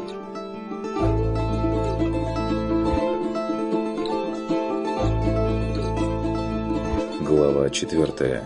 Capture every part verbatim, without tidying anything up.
Глава четвертая.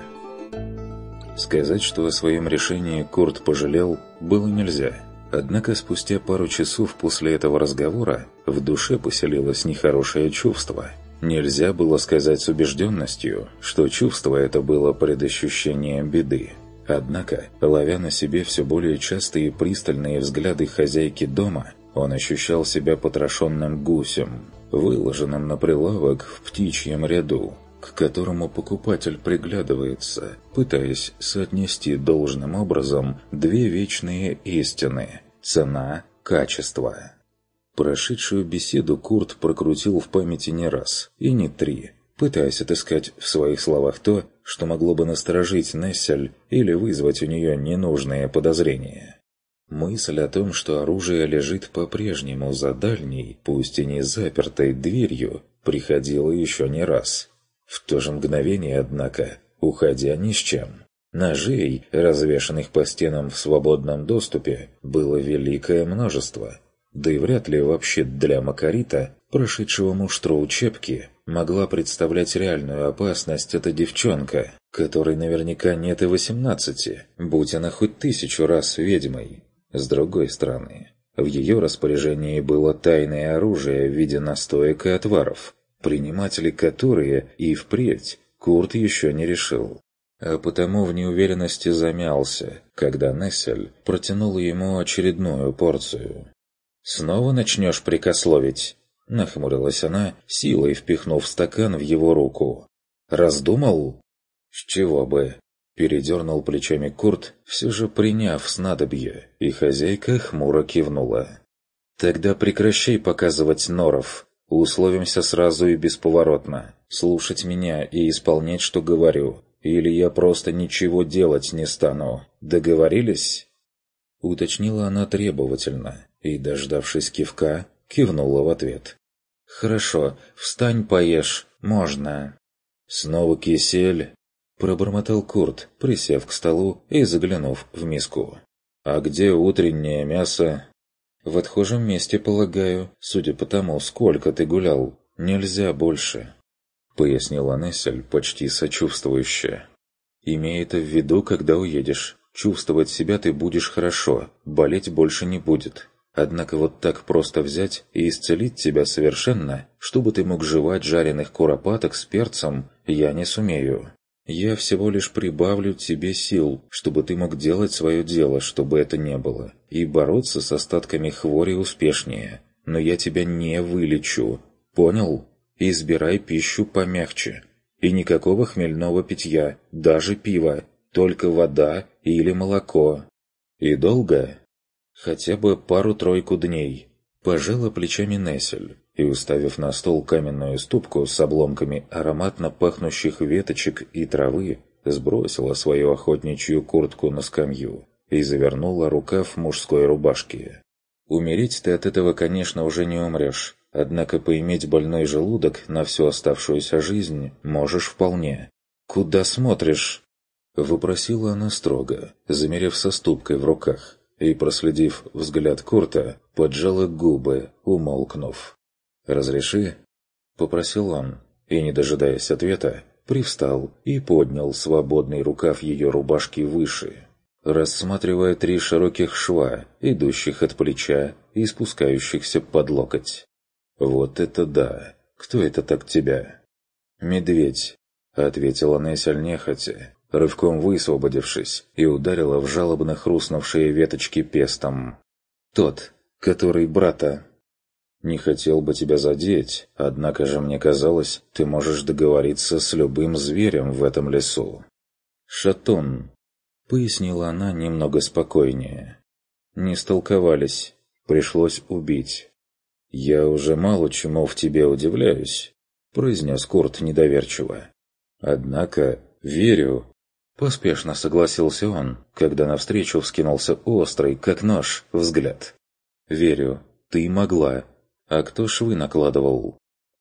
Сказать, что о своем решении Курт пожалел, было нельзя. Однако спустя пару часов после этого разговора в душе поселилось нехорошее чувство. Нельзя было сказать с убежденностью, что чувство это было предощущением беды. Однако, ловя на себе все более частые пристальные взгляды хозяйки дома, он ощущал себя потрошенным гусем, выложенным на прилавок в птичьем ряду, к которому покупатель приглядывается, пытаясь соотнести должным образом две вечные истины – цена, качество. Прошедшую беседу Курт прокрутил в памяти не раз, и не три, пытаясь отыскать в своих словах то, что могло бы насторожить Нессель или вызвать у нее ненужные подозрения. Мысль о том, что оружие лежит по-прежнему за дальней, пусть и не запертой дверью, приходила еще не раз. В то же мгновение, однако, уходя ни с чем. Ножей, развешанных по стенам в свободном доступе, было великое множество. Да и вряд ли вообще для Макарита, прошедшего муштру учебки, могла представлять реальную опасность эта девчонка, которой наверняка нет и восемнадцати, будь она хоть тысячу раз ведьмой. С другой стороны, в ее распоряжении было тайное оружие в виде настоек и отваров, принимать ли которые и впредь Курт еще не решил. А потому в неуверенности замялся, когда Нессель протянула ему очередную порцию. «Снова начнешь прикословить?» — нахмурилась она, силой впихнув стакан в его руку. «Раздумал?» «С чего бы?» — передернул плечами Курт, все же приняв снадобье, и хозяйка хмуро кивнула. «Тогда прекращай показывать норов. Условимся сразу и бесповоротно. Слушать меня и исполнять, что говорю. Или я просто ничего делать не стану. Договорились?» Уточнила она требовательно и, дождавшись кивка, кивнула в ответ. «Хорошо, встань, поешь. Можно». «Снова кисель?» – пробормотал Курт, присев к столу и заглянув в миску. «А где утреннее мясо?» «В отхожем месте, полагаю, судя по тому, сколько ты гулял. Нельзя больше», — пояснила Нессель почти сочувствующе. «Имей это в виду, когда уедешь. Чувствовать себя ты будешь хорошо, болеть больше не будет. Однако вот так просто взять и исцелить тебя совершенно, чтобы ты мог жевать жареных куропаток с перцем, я не сумею. Я всего лишь прибавлю тебе сил, чтобы ты мог делать свое дело, чтобы это не было, и бороться с остатками хвори успешнее. Но я тебя не вылечу. Понял? Избирай пищу помягче. И никакого хмельного питья, даже пива, только вода или молоко. И долго? Хотя бы пару-тройку дней. Пожала плечами Нессель и, уставив на стол каменную ступку с обломками ароматно пахнущих веточек и травы, сбросила свою охотничью куртку на скамью и завернула рукав мужской рубашки. «Умереть ты от этого, конечно, уже не умрешь, однако поиметь больной желудок на всю оставшуюся жизнь можешь вполне. Куда смотришь?» — вопросила она строго, замерев со ступкой в руках, и, проследив взгляд Курта, поджала губы, умолкнув. «Разреши?» — попросил он, и, не дожидаясь ответа, привстал и поднял свободный рукав ее рубашки выше, рассматривая три широких шва, идущих от плеча и спускающихся под локоть. «Вот это да! Кто это так тебя?» «Медведь», — ответила Нессель нехотя, рывком высвободившись, и ударила в жалобно хрустнувшие веточки пестом. «Тот, который брата». «Не хотел бы тебя задеть, однако же мне казалось, ты можешь договориться с любым зверем в этом лесу». «Шатун», — пояснила она немного спокойнее. «Не столковались. Пришлось убить». «Я уже мало чему в тебе удивляюсь», — произнес Курт недоверчиво. «Однако верю». Поспешно согласился он, когда навстречу вскинулся острый, как нож, взгляд. «Верю, ты могла. А кто швы накладывал?»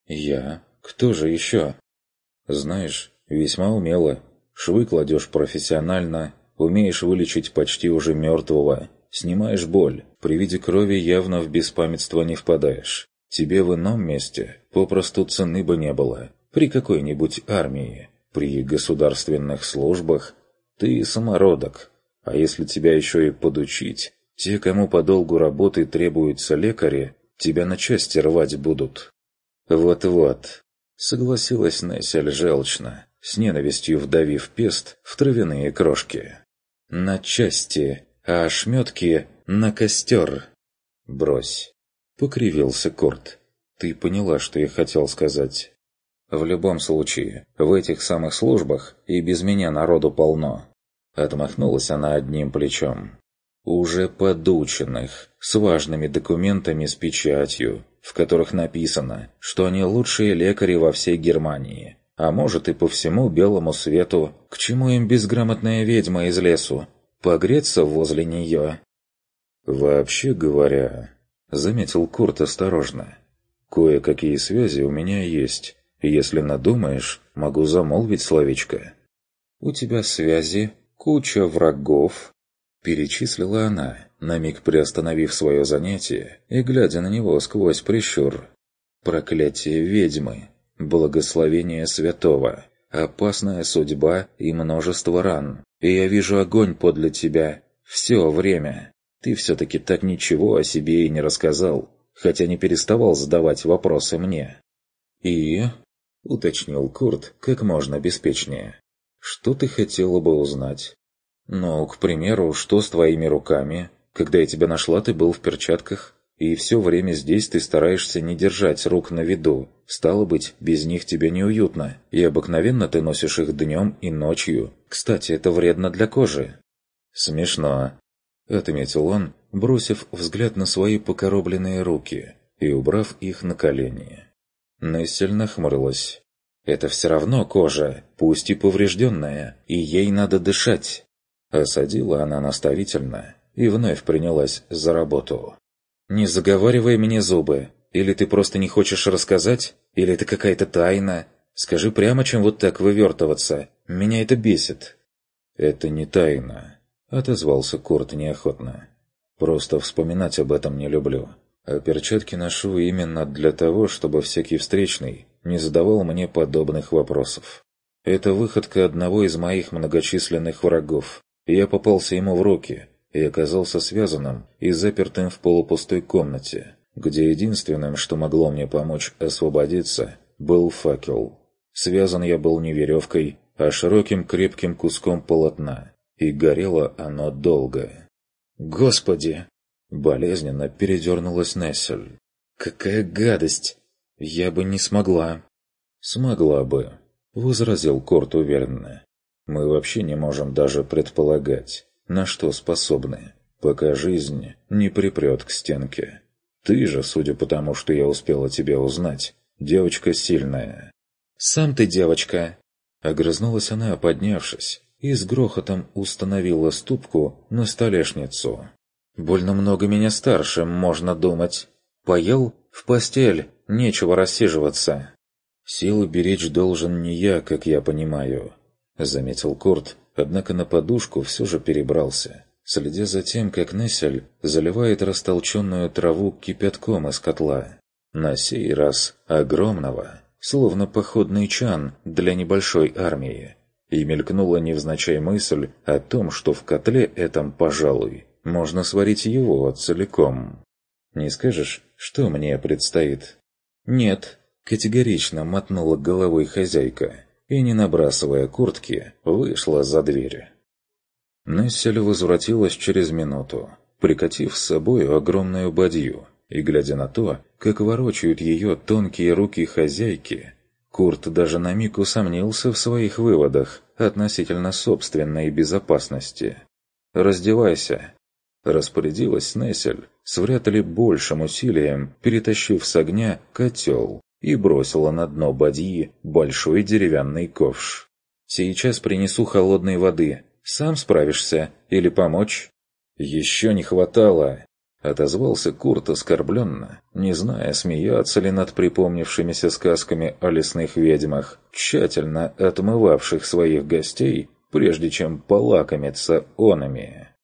«Я. Кто же еще?» «Знаешь, весьма умело. Швы кладешь профессионально, умеешь вылечить почти уже мертвого. Снимаешь боль, при виде крови явно в беспамятство не впадаешь. Тебе в ином месте попросту цены бы не было. При какой-нибудь армии, при государственных службах ты самородок. А если тебя еще и подучить, те, кому по долгу работы требуются лекари, тебя на части рвать будут. Вот-вот, согласилась Нессель желчно, с ненавистью вдавив перст в травяные крошки. На части, а ошметки на костер. Брось. Покривился Курт. Ты поняла, что я хотел сказать. В любом случае, в этих самых службах и без меня народу полно. Отмахнулась она одним плечом. Уже подученных, с важными документами с печатью, в которых написано, что они лучшие лекари во всей Германии, а может и по всему белому свету, к чему им безграмотная ведьма из лесу, погреться возле нее. Вообще говоря, заметил Курт осторожно, кое-какие связи у меня есть, если надумаешь, могу замолвить словечко. У тебя связи, куча врагов, перечислила она, на миг приостановив свое занятие и глядя на него сквозь прищур. Проклятие ведьмы, благословение святого, опасная судьба и множество ран. И я вижу огонь подле тебя все время. Ты все-таки так ничего о себе и не рассказал, хотя не переставал задавать вопросы мне. «И?» — уточнил Курт как можно беспечнее. «Что ты хотела бы узнать?» «Ну, к примеру, что с твоими руками? Когда я тебя нашла, ты был в перчатках, и все время здесь ты стараешься не держать рук на виду. Стало быть, без них тебе неуютно, и обыкновенно ты носишь их днем и ночью. Кстати, это вредно для кожи». «Смешно», — отметил он, бросив взгляд на свои покоробленные руки и убрав их на колени. Нессель нахмурилась. «Это все равно кожа, пусть и поврежденная, и ей надо дышать». Осадила она наставительно и вновь принялась за работу. «Не заговаривай мне зубы. Или ты просто не хочешь рассказать, или это какая-то тайна. Скажи прямо, чем вот так вывертываться. Меня это бесит». «Это не тайна», — отозвался Курт неохотно. «Просто вспоминать об этом не люблю. А перчатки ношу именно для того, чтобы всякий встречный не задавал мне подобных вопросов. Это выходка одного из моих многочисленных врагов. Я попался ему в руки и оказался связанным и запертым в полупустой комнате, где единственным, что могло мне помочь освободиться, был факел. Связан я был не веревкой, а широким крепким куском полотна, и горело оно долго. «Господи!» — болезненно передернулась Нессель. «Какая гадость! Я бы не смогла!» «Смогла бы», — возразил Курт уверенно. «Мы вообще не можем даже предполагать, на что способны, пока жизнь не припрет к стенке. Ты же, судя по тому, что я успела тебя узнать, девочка сильная». «Сам ты девочка!» Огрызнулась она, поднявшись, и с грохотом установила ступку на столешницу. «Больно много меня старше, можно думать. Поел? В постель, нечего рассиживаться». «Силу беречь должен не я, как я понимаю», — заметил Курт, однако на подушку все же перебрался, следя за тем, как Нессель заливает растолченную траву кипятком из котла. На сей раз огромного, словно походный чан для небольшой армии. И мелькнула невзначай мысль о том, что в котле этом, пожалуй, можно сварить его целиком. «Не скажешь, что мне предстоит?» «Нет», — категорично мотнула головой хозяйка и, не набрасывая куртки, вышла за дверь. Нессель возвратилась через минуту, прикатив с собой огромную бадью, и, глядя на то, как ворочают ее тонкие руки хозяйки, Курт даже на миг усомнился в своих выводах относительно собственной безопасности. «Раздевайся», — распорядилась Нессель, с вряд ли большим усилием перетащив с огня котел, и бросила на дно бадьи большой деревянный ковш. «Сейчас принесу холодной воды. Сам справишься? Или помочь?» «Еще не хватало!» — отозвался Курт оскорбленно, не зная, смеяться ли над припомнившимися сказками о лесных ведьмах, тщательно отмывавших своих гостей, прежде чем полакомиться онами.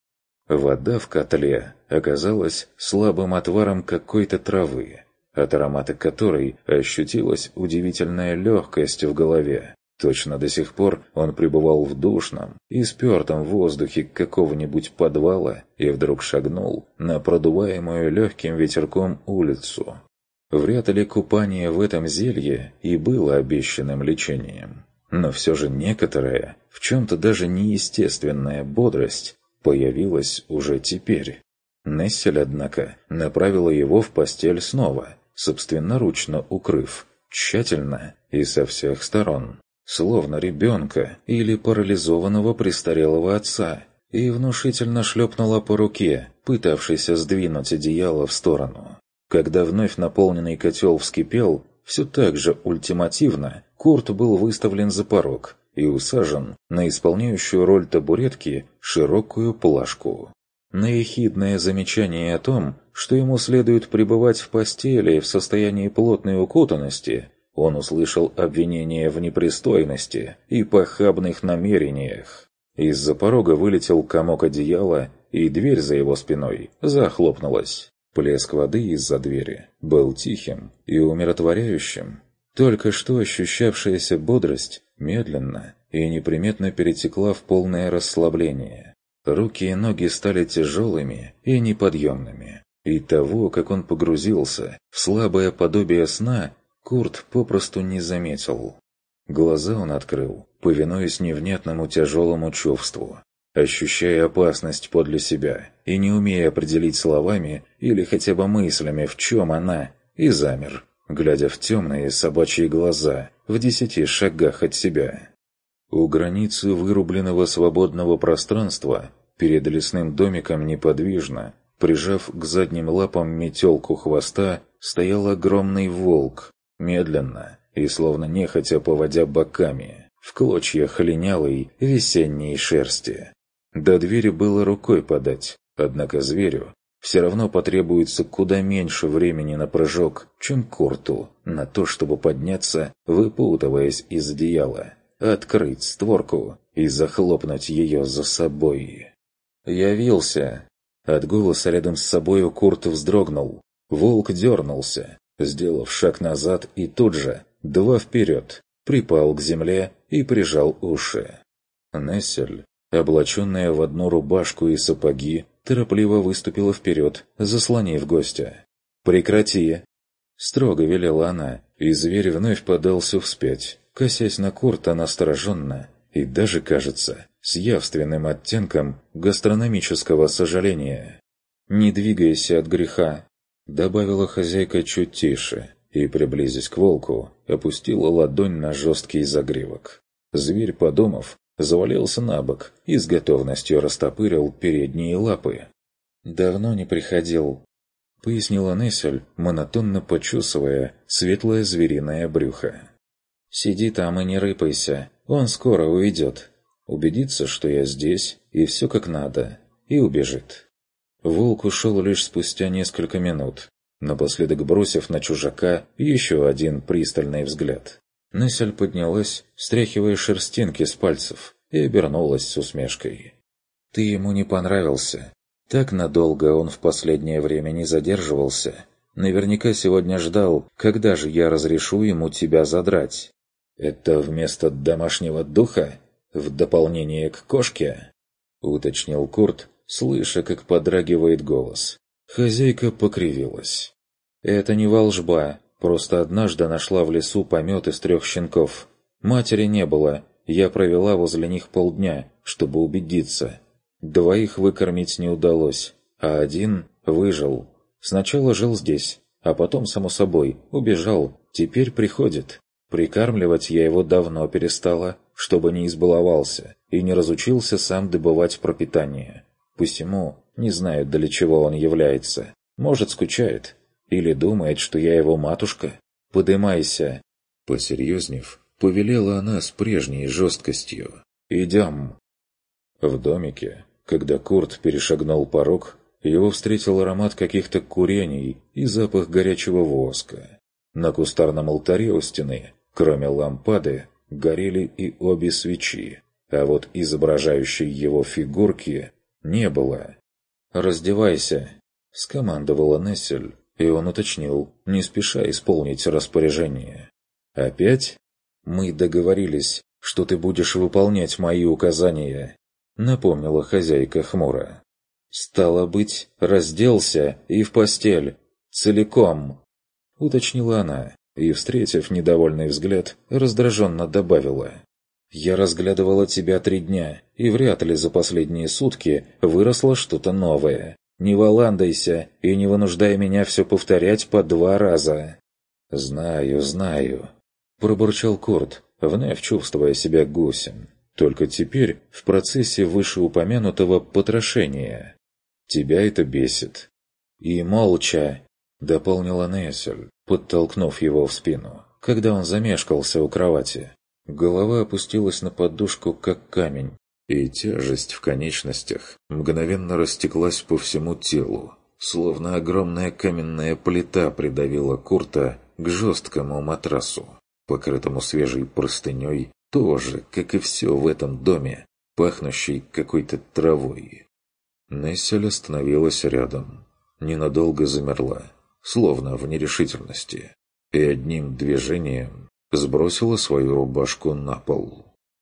Вода в котле оказалась слабым отваром какой-то травы, от аромата которой ощутилась удивительная легкость в голове. Точно до сих пор он пребывал в душном и спертом воздухе какого-нибудь подвала и вдруг шагнул на продуваемую легким ветерком улицу. Вряд ли купание в этом зелье и было обещанным лечением. Но все же некоторая, в чем-то даже неестественная бодрость появилась уже теперь. Нессель, однако, направила его в постель снова, собственноручно укрыв, тщательно и со всех сторон, словно ребенка или парализованного престарелого отца, и внушительно шлепнула по руке, пытавшейся сдвинуть одеяло в сторону. Когда вновь наполненный котел вскипел, все так же ультимативно Курт был выставлен за порог и усажен на исполняющую роль табуретки широкую плашку. На ехидное замечание о том, что ему следует пребывать в постели в состоянии плотной укутанности, он услышал обвинение в непристойности и похабных намерениях. Из-за порога вылетел комок одеяла, и дверь за его спиной захлопнулась. Плеск воды из-за двери был тихим и умиротворяющим. Только что ощущавшаяся бодрость медленно и неприметно перетекла в полное расслабление. Руки и ноги стали тяжелыми и неподъемными. И того, как он погрузился в слабое подобие сна, Курт попросту не заметил. Глаза он открыл, повинуясь невнятному тяжелому чувству, ощущая опасность подле себя и не умея определить словами или хотя бы мыслями, в чем она, и замер, глядя в темные собачьи глаза в десяти шагах от себя. У границы вырубленного свободного пространства перед лесным домиком неподвижно, прижав к задним лапам метелку хвоста, стоял огромный волк, медленно и словно нехотя поводя боками, в клочьях линялой весенней шерсти. До двери было рукой подать, однако зверю все равно потребуется куда меньше времени на прыжок, чем Курту на то, чтобы подняться, выпутываясь из одеяла, открыть створку и захлопнуть ее за собой. «Явился!» От голоса рядом с собою Курт вздрогнул. Волк дернулся, сделав шаг назад и тут же, два вперед, припал к земле и прижал уши. Нессель, облаченная в одну рубашку и сапоги, торопливо выступила вперед, заслонив гостя. «Прекрати!» Строго велела она, и зверь вновь подался вспять, косясь на Курта настороженно и даже, кажется, с явственным оттенком гастрономического сожаления. «Не двигайся от греха», — добавила хозяйка чуть тише, и, приблизясь к волку, опустила ладонь на жесткий загривок. Зверь, подумав, завалился на бок и с готовностью растопырил передние лапы. «Давно не приходил», — пояснила Нессель, монотонно почесывая светлое звериное брюхо. «Сиди там и не рыпайся, он скоро уйдет. Убедится, что я здесь, и все как надо, и убежит». Волк ушел лишь спустя несколько минут, напоследок бросив на чужака еще один пристальный взгляд. Нессель поднялась, стряхивая шерстинки с пальцев, и обернулась с усмешкой. «Ты ему не понравился. Так надолго он в последнее время не задерживался. Наверняка сегодня ждал, когда же я разрешу ему тебя задрать. Это вместо домашнего духа? В дополнение к кошке?» — уточнил Курт, слыша, как подрагивает голос. Хозяйка покривилась. «Это не волжба. Просто однажды нашла в лесу помет из трех щенков. Матери не было. Я провела возле них полдня, чтобы убедиться. Двоих выкормить не удалось, а один выжил. Сначала жил здесь, а потом, само собой, убежал. Теперь приходит. Прикармливать я его давно перестала, чтобы не избаловался и не разучился сам добывать пропитание. Посему не знаю, для чего он является. Может, скучает. Или думает, что я его матушка? Подымайся!» Посерьезнев, повелела она с прежней жесткостью. «Идем!» В домике, когда Курт перешагнул порог, его встретил аромат каких-то курений и запах горячего воска. На кустарном алтаре у стены, кроме лампады, горели и обе свечи, а вот изображающей его фигурки не было. «Раздевайся!» – скомандовала Нессель, и он уточнил, не спеша исполнить распоряжение. «Опять? Мы договорились, что ты будешь выполнять мои указания», – напомнила хозяйка хмуро. «Стало быть, разделся и в постель. Целиком», – уточнила она, и, встретив недовольный взгляд, раздраженно добавила. «Я разглядывала тебя три дня, и вряд ли за последние сутки выросло что-то новое. Не валандайся и не вынуждай меня все повторять по два раза». «Знаю, знаю», – пробурчал Курт, вновь чувствуя себя гусем. Только теперь в процессе вышеупомянутого потрошения. «Тебя это бесит». «И молча», – дополнила Нессель, подтолкнув его в спину, когда он замешкался у кровати. Голова опустилась на подушку, как камень, и тяжесть в конечностях мгновенно растеклась по всему телу, словно огромная каменная плита придавила Курта к жесткому матрасу, покрытому свежей простыней, тоже, как и все в этом доме, пахнущей какой-то травой. Нессель остановилась рядом, ненадолго замерла, словно в нерешительности, и одним движением сбросила свою рубашку на пол.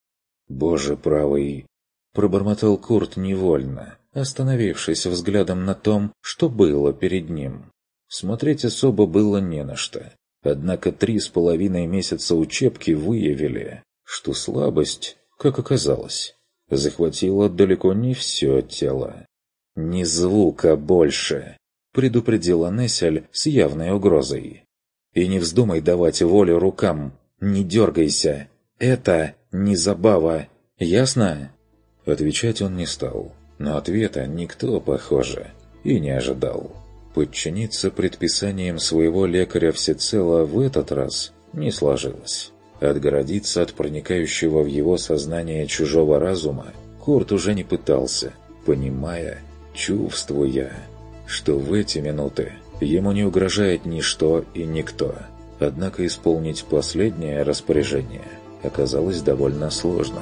«Боже правый!» – пробормотал Курт невольно, остановившись взглядом на том, что было перед ним. Смотреть особо было не на что. Однако три с половиной месяца учебки выявили, что слабость, как оказалось, захватила далеко не все тело. «Ни звука больше!» – предупредила Нессель с явной угрозой. «И не вздумай давать волю рукам, не дергайся, это не забава, ясно?» Отвечать он не стал, но ответа никто, похоже, и не ожидал. Подчиниться предписаниям своего лекаря всецело в этот раз не сложилось. Отгородиться от проникающего в его сознание чужого разума Курт уже не пытался, понимая, чувствуя, что в эти минуты ему не угрожает ничто и никто. Однако исполнить последнее распоряжение оказалось довольно сложно.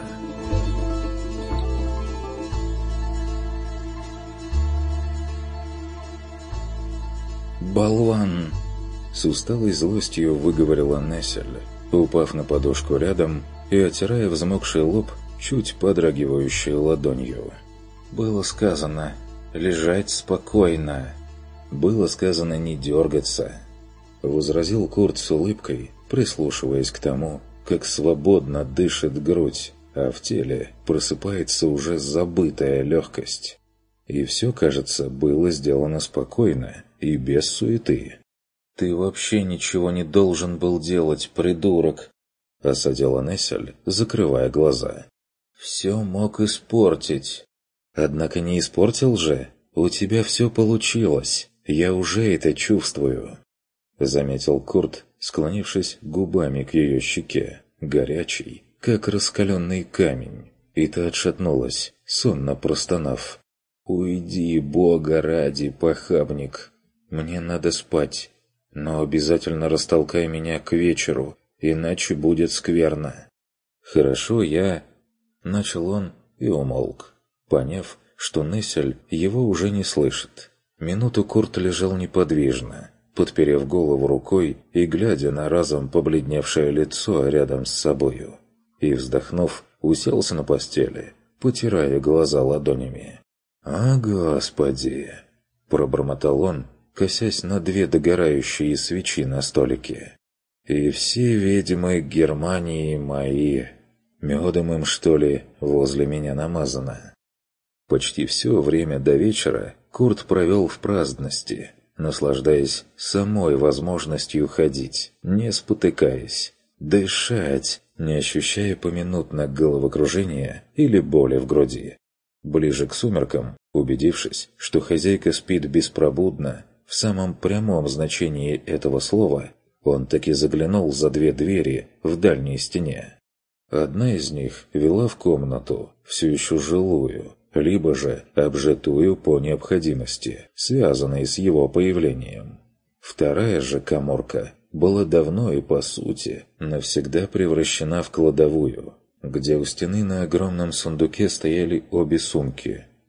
«Болван!» – с усталой злостью выговорила Нессель, упав на подушку рядом и отирая взмокший лоб чуть подрагивающей ладонью. «Было сказано лежать спокойно. Было сказано не дергаться», – возразил Курт с улыбкой, прислушиваясь к тому, как свободно дышит грудь, а в теле просыпается уже забытая легкость. И все, кажется, было сделано спокойно и без суеты. «Ты вообще ничего не должен был делать, придурок!» – осадила Нессель, закрывая глаза. «Все мог испортить. Однако не испортил же. У тебя все получилось. Я уже это чувствую», – заметил Курт, склонившись губами к ее щеке, горячий, как раскаленный камень. И та отшатнулась, сонно простонав. «Уйди, Бога ради, похабник. Мне надо спать. Но обязательно растолкай меня к вечеру, иначе будет скверно». «Хорошо, я...» Начал он и умолк, поняв, что Нессель его уже не слышит. Минуту Курт лежал неподвижно, подперев голову рукой и глядя на разом побледневшее лицо рядом с собою. И, вздохнув, уселся на постели, потирая глаза ладонями. «А, Господи!» – пробормотал он, косясь на две догорающие свечи на столике. «И все ведьмы Германии мои, медом им, что ли, возле меня намазано». Почти все время до вечера Курт провел в праздности, наслаждаясь самой возможностью ходить, не спотыкаясь, дышать, не ощущая поминутно головокружения или боли в груди. Ближе к сумеркам, убедившись, что хозяйка спит беспробудно, в самом прямом значении этого слова, он таки заглянул за две двери в дальней стене. Одна из них вела в комнату, все еще жилую, либо же обжитую по необходимости, связанной с его появлением. Вторая же каморка была давно и, по сути, навсегда превращена в кладовую, где у стены на огромном сундуке стояли обе сумки,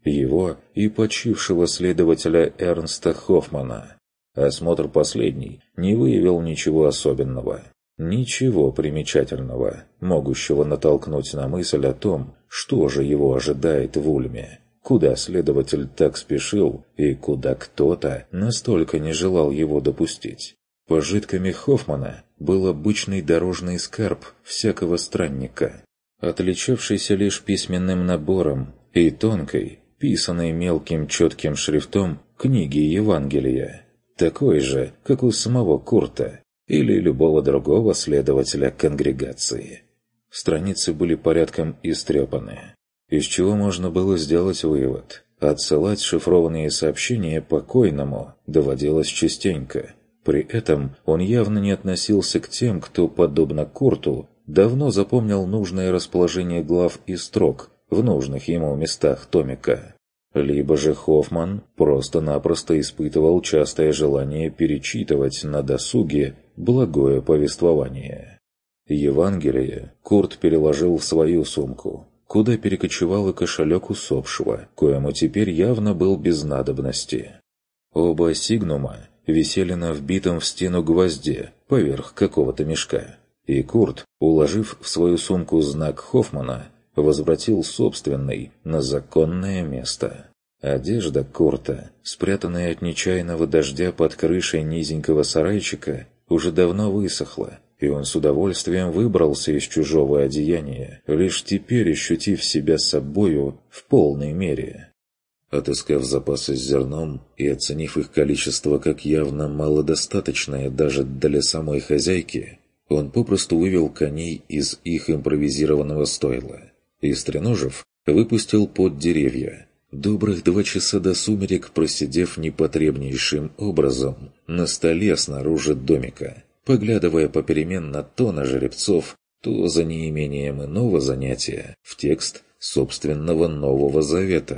его и почившего следователя Эрнста Хоффмана. Осмотр последний не выявил ничего особенного. Ничего примечательного, могущего натолкнуть на мысль о том, что же его ожидает в Ульме, куда следователь так спешил и куда кто-то настолько не желал его допустить. Пожитками Хоффмана был обычный дорожный скарб всякого странника, отличавшийся лишь письменным набором и тонкой, писанной мелким четким шрифтом книги Евангелия, такой же, как у самого Курта или любого другого следователя конгрегации. Страницы были порядком истрепаны, из чего можно было сделать вывод. Отсылать шифрованные сообщения покойному доводилось частенько. При этом он явно не относился к тем, кто, подобно Курту, давно запомнил нужное расположение глав и строк в нужных ему местах томика. Либо же Хоффман просто-напросто испытывал частое желание перечитывать на досуге благое повествование. Евангелие Курт переложил в свою сумку, куда перекочевал и кошелек усопшего, коему теперь явно был без надобности. Оба сигнума висели на вбитом в стену гвозде поверх какого-то мешка, и Курт, уложив в свою сумку знак Хоффмана, возвратил собственный на законное место. Одежда Курта, спрятанная от нечаянного дождя под крышей низенького сарайчика, уже давно высохла, и он с удовольствием выбрался из чужого одеяния, лишь теперь ощутив себя собою в полной мере. Отыскав запасы с зерном и оценив их количество как явно малодостаточное даже для самой хозяйки, он попросту вывел коней из их импровизированного стойла и, стреножив, выпустил под деревья, добрых два часа до сумерек просидев непотребнейшим образом на столе снаружи домика, поглядывая попеременно то на жеребцов, то за неимением иного занятия в текст собственного Нового Завета.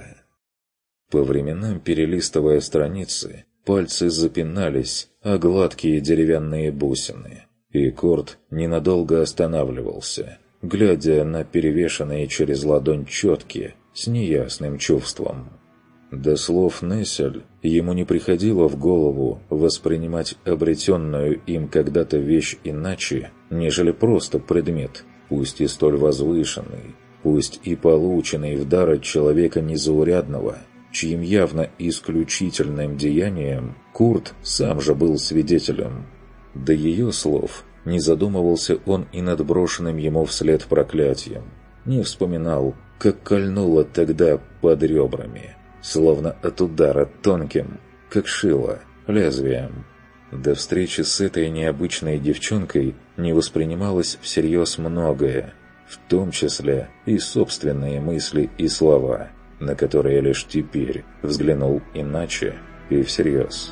По временам, перелистывая страницы, пальцы запинались о гладкие деревянные бусины, и Курт ненадолго останавливался, глядя на перевешенные через ладонь четки с неясным чувством. До слов Нессель ему не приходило в голову воспринимать обретенную им когда-то вещь иначе, нежели просто предмет, пусть и столь возвышенный, пусть и полученный в дар от человека незаурядного, чьим явно исключительным деянием Курт сам же был свидетелем. До ее слов не задумывался он и над брошенным ему вслед проклятием, не вспоминал, как кольнуло тогда под ребрами, словно от удара тонким, как шило, лезвием. До встречи с этой необычной девчонкой не воспринималось всерьез многое, в том числе и собственные мысли и слова, на которые лишь теперь взглянул иначе и всерьез.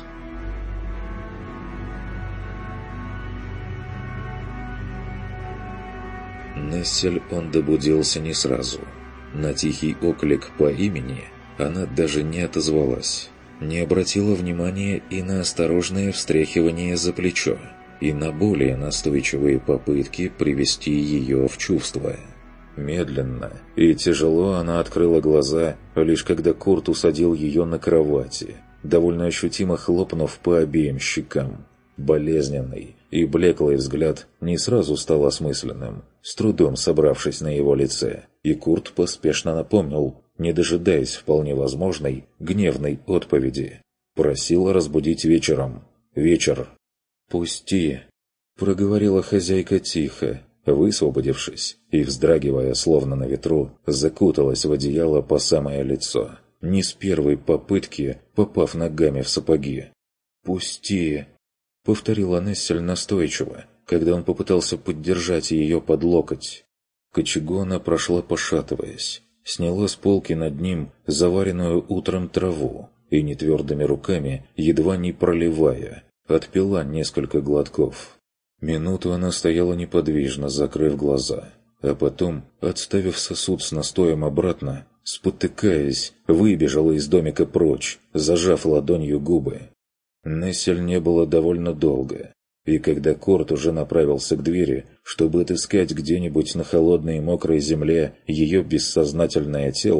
Нессель он добудился не сразу. На тихий оклик по имени она даже не отозвалась, не обратила внимания и на осторожное встряхивание за плечо, и на более настойчивые попытки привести ее в чувство. Медленно и тяжело она открыла глаза, лишь когда Курт усадил ее на кровати, довольно ощутимо хлопнув по обеим щекам. Болезненный и блеклый взгляд не сразу стал осмысленным, с трудом собравшись на его лице, и Курт поспешно напомнил, не дожидаясь вполне возможной гневной отповеди. Просила разбудить вечером. Вечер. «Пусти», — проговорила хозяйка тихо, высвободившись и, вздрагивая, словно на ветру, закуталась в одеяло по самое лицо, не с первой попытки попав ногами в сапоги. «Пусти», — повторила Нессель настойчиво, когда он попытался поддержать ее под локоть. К очагу она прошла, пошатываясь, сняла с полки над ним заваренную утром траву и нетвердыми руками, едва не проливая, отпила несколько глотков. Минуту она стояла неподвижно, закрыв глаза, а потом, отставив сосуд с настоем обратно, спотыкаясь, выбежала из домика прочь, зажав ладонью губы. Нессель не было довольно долго, и когда Курт уже направился к двери, чтобы отыскать где-нибудь на холодной и мокрой земле ее бессознательное тело,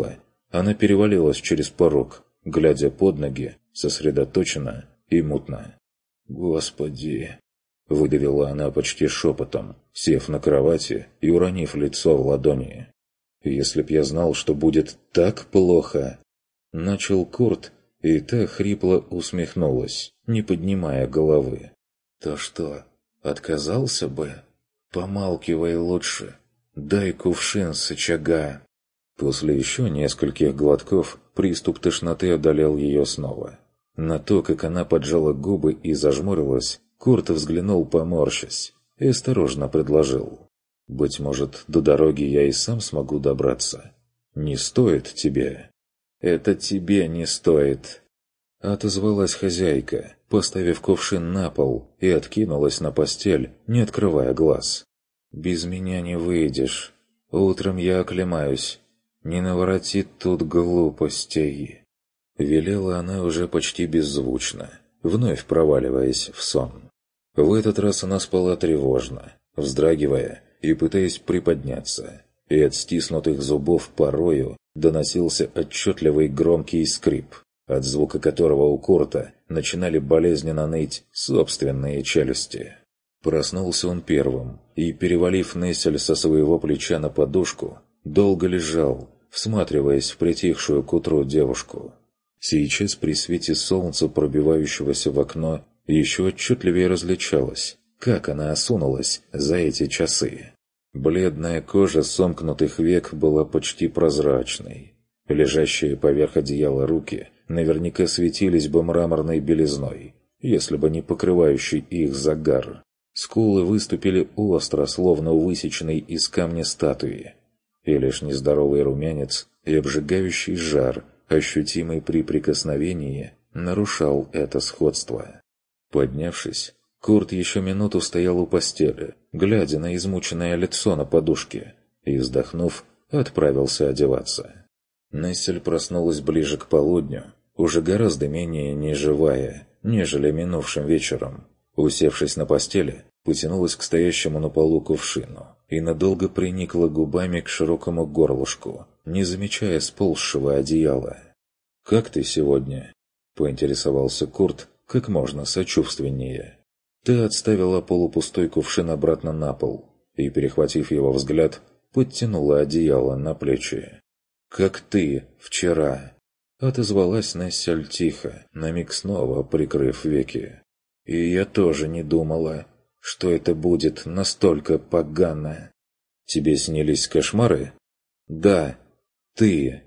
Она перевалилась через порог, глядя под ноги, сосредоточенно и мутно. «Господи!» — выдавила она почти шепотом, сев на кровати и уронив лицо в ладони. «Если б я знал, что будет так плохо!» Начал Курт, и та хрипло усмехнулась, не поднимая головы. «То что, отказался бы? Помалкивай лучше. Дай кувшин с очага». После еще нескольких глотков приступ тошноты одолел ее снова. На то, как она поджала губы и зажмурилась, Курт взглянул, поморщась, и осторожно предложил. «Быть может, до дороги я и сам смогу добраться. Не стоит тебе». «Это тебе не стоит», — отозвалась хозяйка, поставив кувшин на пол, и откинулась на постель, не открывая глаз. «Без меня не выйдешь. Утром я оклемаюсь. Не навороти тут глупостей». Велела она уже почти беззвучно, вновь проваливаясь в сон. В этот раз она спала тревожно, вздрагивая и пытаясь приподняться, и от стиснутых зубов порою доносился отчетливый громкий скрип, от звука которого у Курта начинали болезненно ныть собственные челюсти. Проснулся он первым, и, перевалив Нессель со своего плеча на подушку, долго лежал, всматриваясь в притихшую к утру девушку. Сейчас при свете солнца, пробивающегося в окно, еще отчетливее различалось, как она осунулась за эти часы. Бледная кожа сомкнутых век была почти прозрачной. Лежащие поверх одеяла руки наверняка светились бы мраморной белизной, если бы не покрывающий их загар. Скулы выступили остро, словно у высеченной из камня статуи. И лишь нездоровый румянец и обжигающий жар, ощутимый при прикосновении, нарушал это сходство. Поднявшись, Курт еще минуту стоял у постели, глядя на измученное лицо на подушке, и, вздохнув, отправился одеваться. Нессель проснулась ближе к полудню, уже гораздо менее неживая, нежели минувшим вечером. Усевшись на постели, потянулась к стоящему на полу кувшину и надолго приникла губами к широкому горлышку, не замечая сползшего одеяла. «Как ты сегодня?» — поинтересовался Курт как можно сочувственнее. Ты отставила полупустой кувшин обратно на пол и, перехватив его взгляд, подтянула одеяло на плечи. «Как ты вчера!» — отозвалась Нессель тихо, на миг снова прикрыв веки. «И я тоже не думала, что это будет настолько погано. Тебе снились кошмары?» «Да, ты,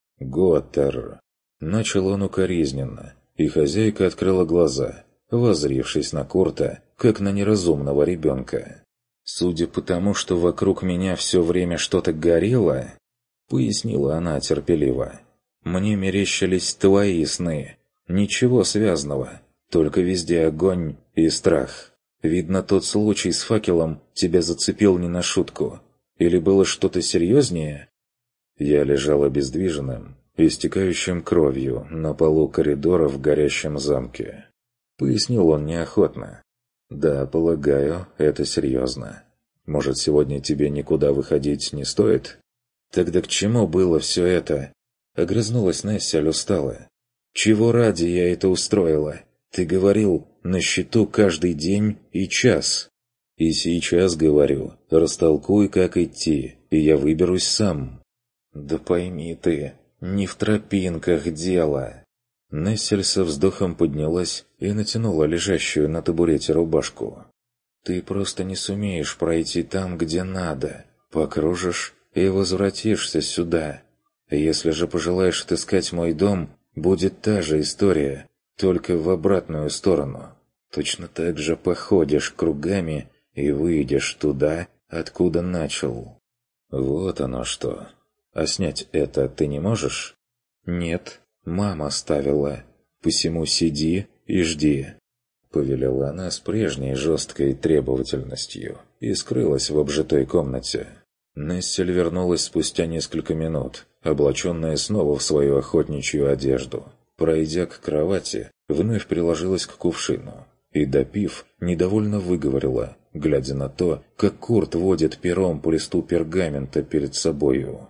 Готтер!» Начал он укоризненно, и хозяйка открыла глаза, воззрившись на Курта, как на неразумного ребенка. «Судя по тому, что вокруг меня все время что-то горело, — пояснила она терпеливо, — мне мерещились твои сны. Ничего связанного, только везде огонь и страх. Видно, тот случай с факелом тебя зацепил не на шутку. Или было что-то серьезнее?» Я лежал обездвиженным, истекающим кровью на полу коридора в горящем замке. Пояснил он неохотно. «Да, полагаю, это серьезно. Может, сегодня тебе никуда выходить не стоит?» «Тогда к чему было все это?» Огрызнулась Нессель устало. «Чего ради я это устроила? Ты говорил, на счету каждый день и час. И сейчас говорю, растолкуй, как идти, и я выберусь сам». «Да пойми ты, не в тропинках дело». Нессель со вздохом поднялась и натянула лежащую на табурете рубашку. «Ты просто не сумеешь пройти там, где надо. Покружишь и возвратишься сюда. Если же пожелаешь отыскать мой дом, будет та же история, только в обратную сторону. Точно так же походишь кругами и выйдешь туда, откуда начал». «Вот оно что. А снять это ты не можешь?» «Нет, мама оставила. Посему сиди и жди», — повелела она с прежней жесткой требовательностью и скрылась в обжитой комнате. Нессель вернулась спустя несколько минут, облаченная снова в свою охотничью одежду. Пройдя к кровати, вновь приложилась к кувшину и, допив, недовольно выговорила, глядя на то, как Курт водит пером по листу пергамента перед собою.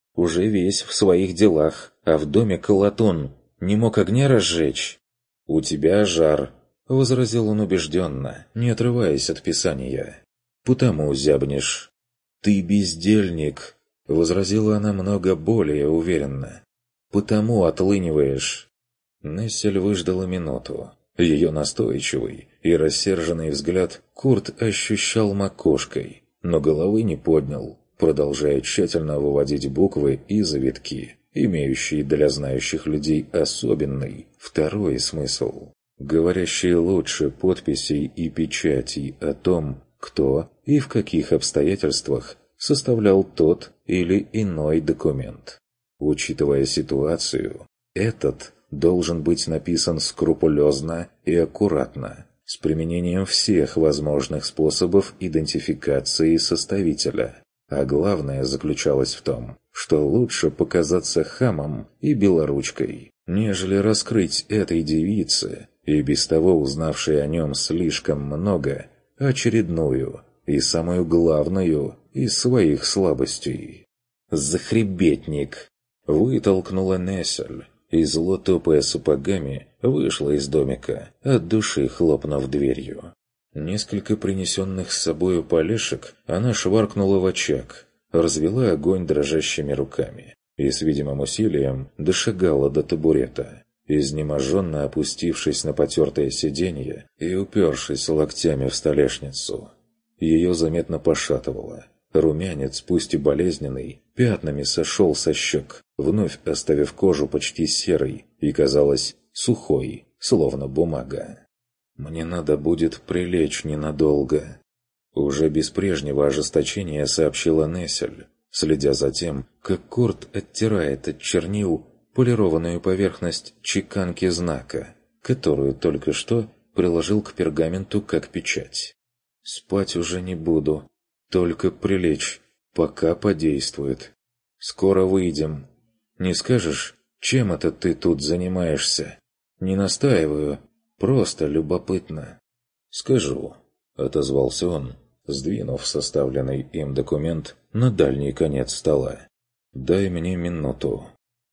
Уже весь в своих делах, а в доме колотун. Не мог огня разжечь?» «У тебя жар», — возразил он убежденно, не отрываясь от писания. «Потому зябнешь». «Ты бездельник», — возразила она много более уверенно. «Потому отлыниваешь». Нессель выждала минуту. Ее настойчивый и рассерженный взгляд Курт ощущал макушкой, но головы не поднял, продолжая тщательно выводить буквы и завитки, имеющие для знающих людей особенный второй смысл, говорящий лучше подписей и печатей о том, кто и в каких обстоятельствах составлял тот или иной документ. Учитывая ситуацию, этот должен быть написан скрупулезно и аккуратно, с применением всех возможных способов идентификации составителя. А главное заключалось в том, что лучше показаться хамом и белоручкой, нежели раскрыть этой девице, и без того узнавшей о нем слишком много, очередную и самую главную из своих слабостей. «Захребетник!» — вытолкнула Нессель, и, зло топая сапогами, вышла из домика, от души хлопнув дверью. Несколько принесенных с собою полешек она шваркнула в очаг, развела огонь дрожащими руками и с видимым усилием дошагала до табурета, изнеможенно опустившись на потертое сиденье и упершись локтями в столешницу. Ее заметно пошатывало. Румянец, пусть и болезненный, пятнами сошел со щек, вновь оставив кожу почти серой и, казалось, сухой, словно бумага. «Мне надо будет прилечь ненадолго», — уже без прежнего ожесточения сообщила Нессель, следя за тем, как Курт оттирает от чернил полированную поверхность чеканки знака, которую только что приложил к пергаменту как печать. «Спать уже не буду. Только прилечь, пока подействует. Скоро выйдем. Не скажешь, чем это ты тут занимаешься? Не настаиваю, просто любопытно». «Скажу», — отозвался он, сдвинув составленный им документ на дальний конец стола. «Дай мне минуту».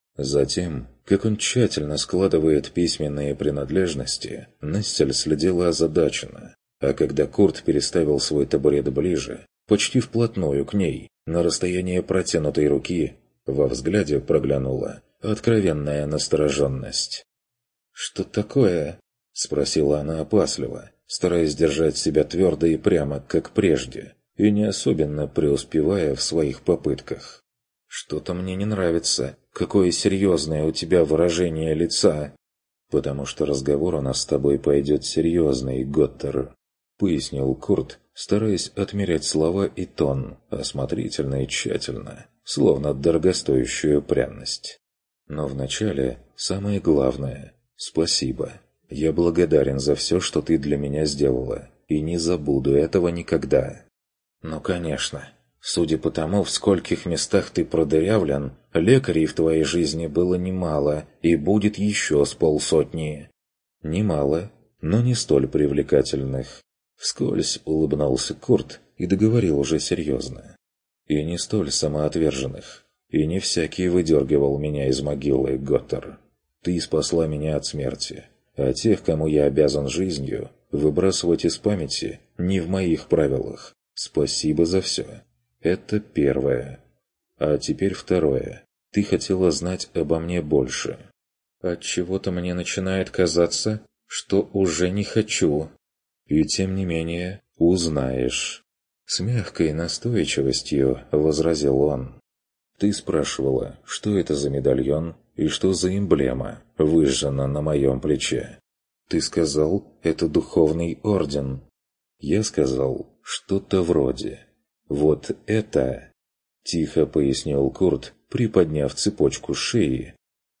Затем, как он тщательно складывает письменные принадлежности, Нессель следила озадаченно, а когда Курт переставил свой табурет ближе, почти вплотную к ней, на расстояние протянутой руки, во взгляде проглянула откровенная настороженность. «Что такое?» — спросила она опасливо, стараясь держать себя твердо и прямо, как прежде, и не особенно преуспевая в своих попытках. «Что-то мне не нравится. Какое серьезное у тебя выражение лица!» «Потому что разговор у нас с тобой пойдет серьезный, Готтер», — пояснил Курт, стараясь отмерять слова и тон, осмотрительно и тщательно, словно дорогостоящую пряность. «Но вначале самое главное — спасибо. Я благодарен за все, что ты для меня сделала, и не забуду этого никогда». «Ну, конечно. Судя по тому, в скольких местах ты продырявлен, лекарей в твоей жизни было немало, и будет еще с полсотни». «Немало, но не столь привлекательных». Вскользь улыбнулся Курт и договорил уже серьезно. «И не столь самоотверженных. И не всякий выдергивал меня из могилы, Готтер. Ты спасла меня от смерти, а тех, кому я обязан жизнью, выбрасывать из памяти не в моих правилах. Спасибо за все. Это первое. А теперь второе. Ты хотела знать обо мне больше. Отчего-то мне начинает казаться, что уже не хочу. И тем не менее узнаешь». С мягкой настойчивостью возразил он. «Ты спрашивала, что это за медальон и что за эмблема выжжена на моем плече. Ты сказал, это духовный орден. Я сказал, что-то вроде. Вот это, тихо пояснил Курт, приподняв цепочку шеи,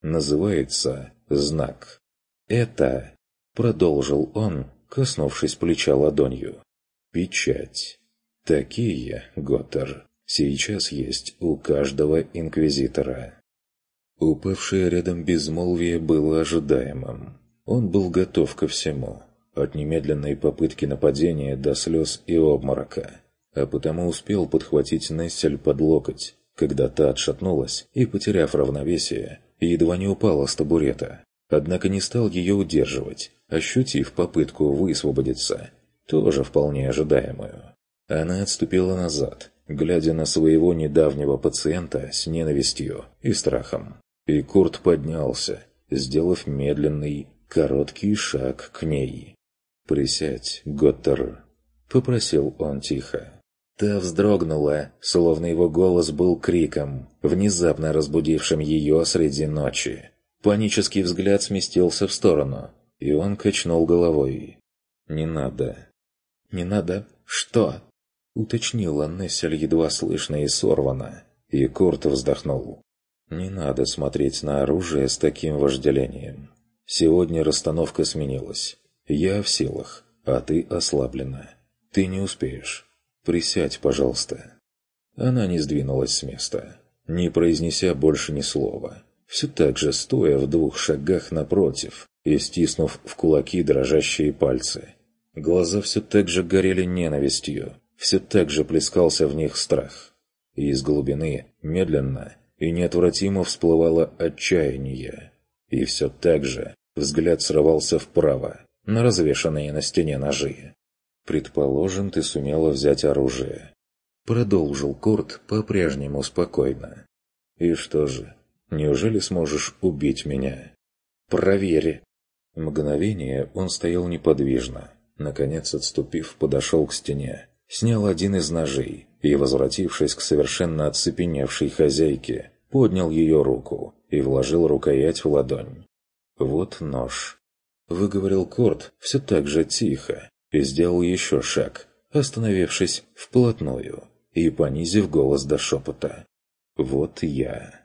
называется знак. Это, продолжил он, коснувшись плеча ладонью, печать. Такие, Готтер, сейчас есть у каждого инквизитора». Упавшее рядом безмолвие было ожидаемым. Он был готов ко всему, от немедленной попытки нападения до слез и обморока, а потому успел подхватить Нессель под локоть, когда та отшатнулась и, потеряв равновесие, едва не упала с табурета. Однако не стал ее удерживать, ощутив попытку высвободиться, тоже вполне ожидаемую. Она отступила назад, глядя на своего недавнего пациента с ненавистью и страхом. И Курт поднялся, сделав медленный, короткий шаг к ней. «Присядь, Готтер», — попросил он тихо. Та вздрогнула, словно его голос был криком, внезапно разбудившим ее среди ночи. Панический взгляд сместился в сторону, и он качнул головой. «Не надо». «Не надо? Что?» — уточнила Нессель едва слышно и сорвано, и Курт вздохнул. «Не надо смотреть на оружие с таким вожделением. Сегодня расстановка сменилась. Я в силах, а ты ослаблена. Ты не успеешь. Присядь, пожалуйста». Она не сдвинулась с места, не произнеся больше ни слова, все так же стоя в двух шагах напротив и стиснув в кулаки дрожащие пальцы. Глаза все так же горели ненавистью, все так же плескался в них страх. И из глубины медленно и неотвратимо всплывало отчаяние. И все так же взгляд срывался вправо, на развешанные на стене ножи. «Предположим, ты сумела взять оружие», — продолжил Курт по-прежнему спокойно. «И что же, неужели сможешь убить меня?» «Проверь». Мгновение он стоял неподвижно. Наконец, отступив, подошел к стене, снял один из ножей и, возвратившись к совершенно оцепеневшей хозяйке, поднял ее руку и вложил рукоять в ладонь. «Вот нож», — выговорил Курт все так же тихо, и сделал еще шаг, остановившись вплотную и понизив голос до шепота. «Вот я».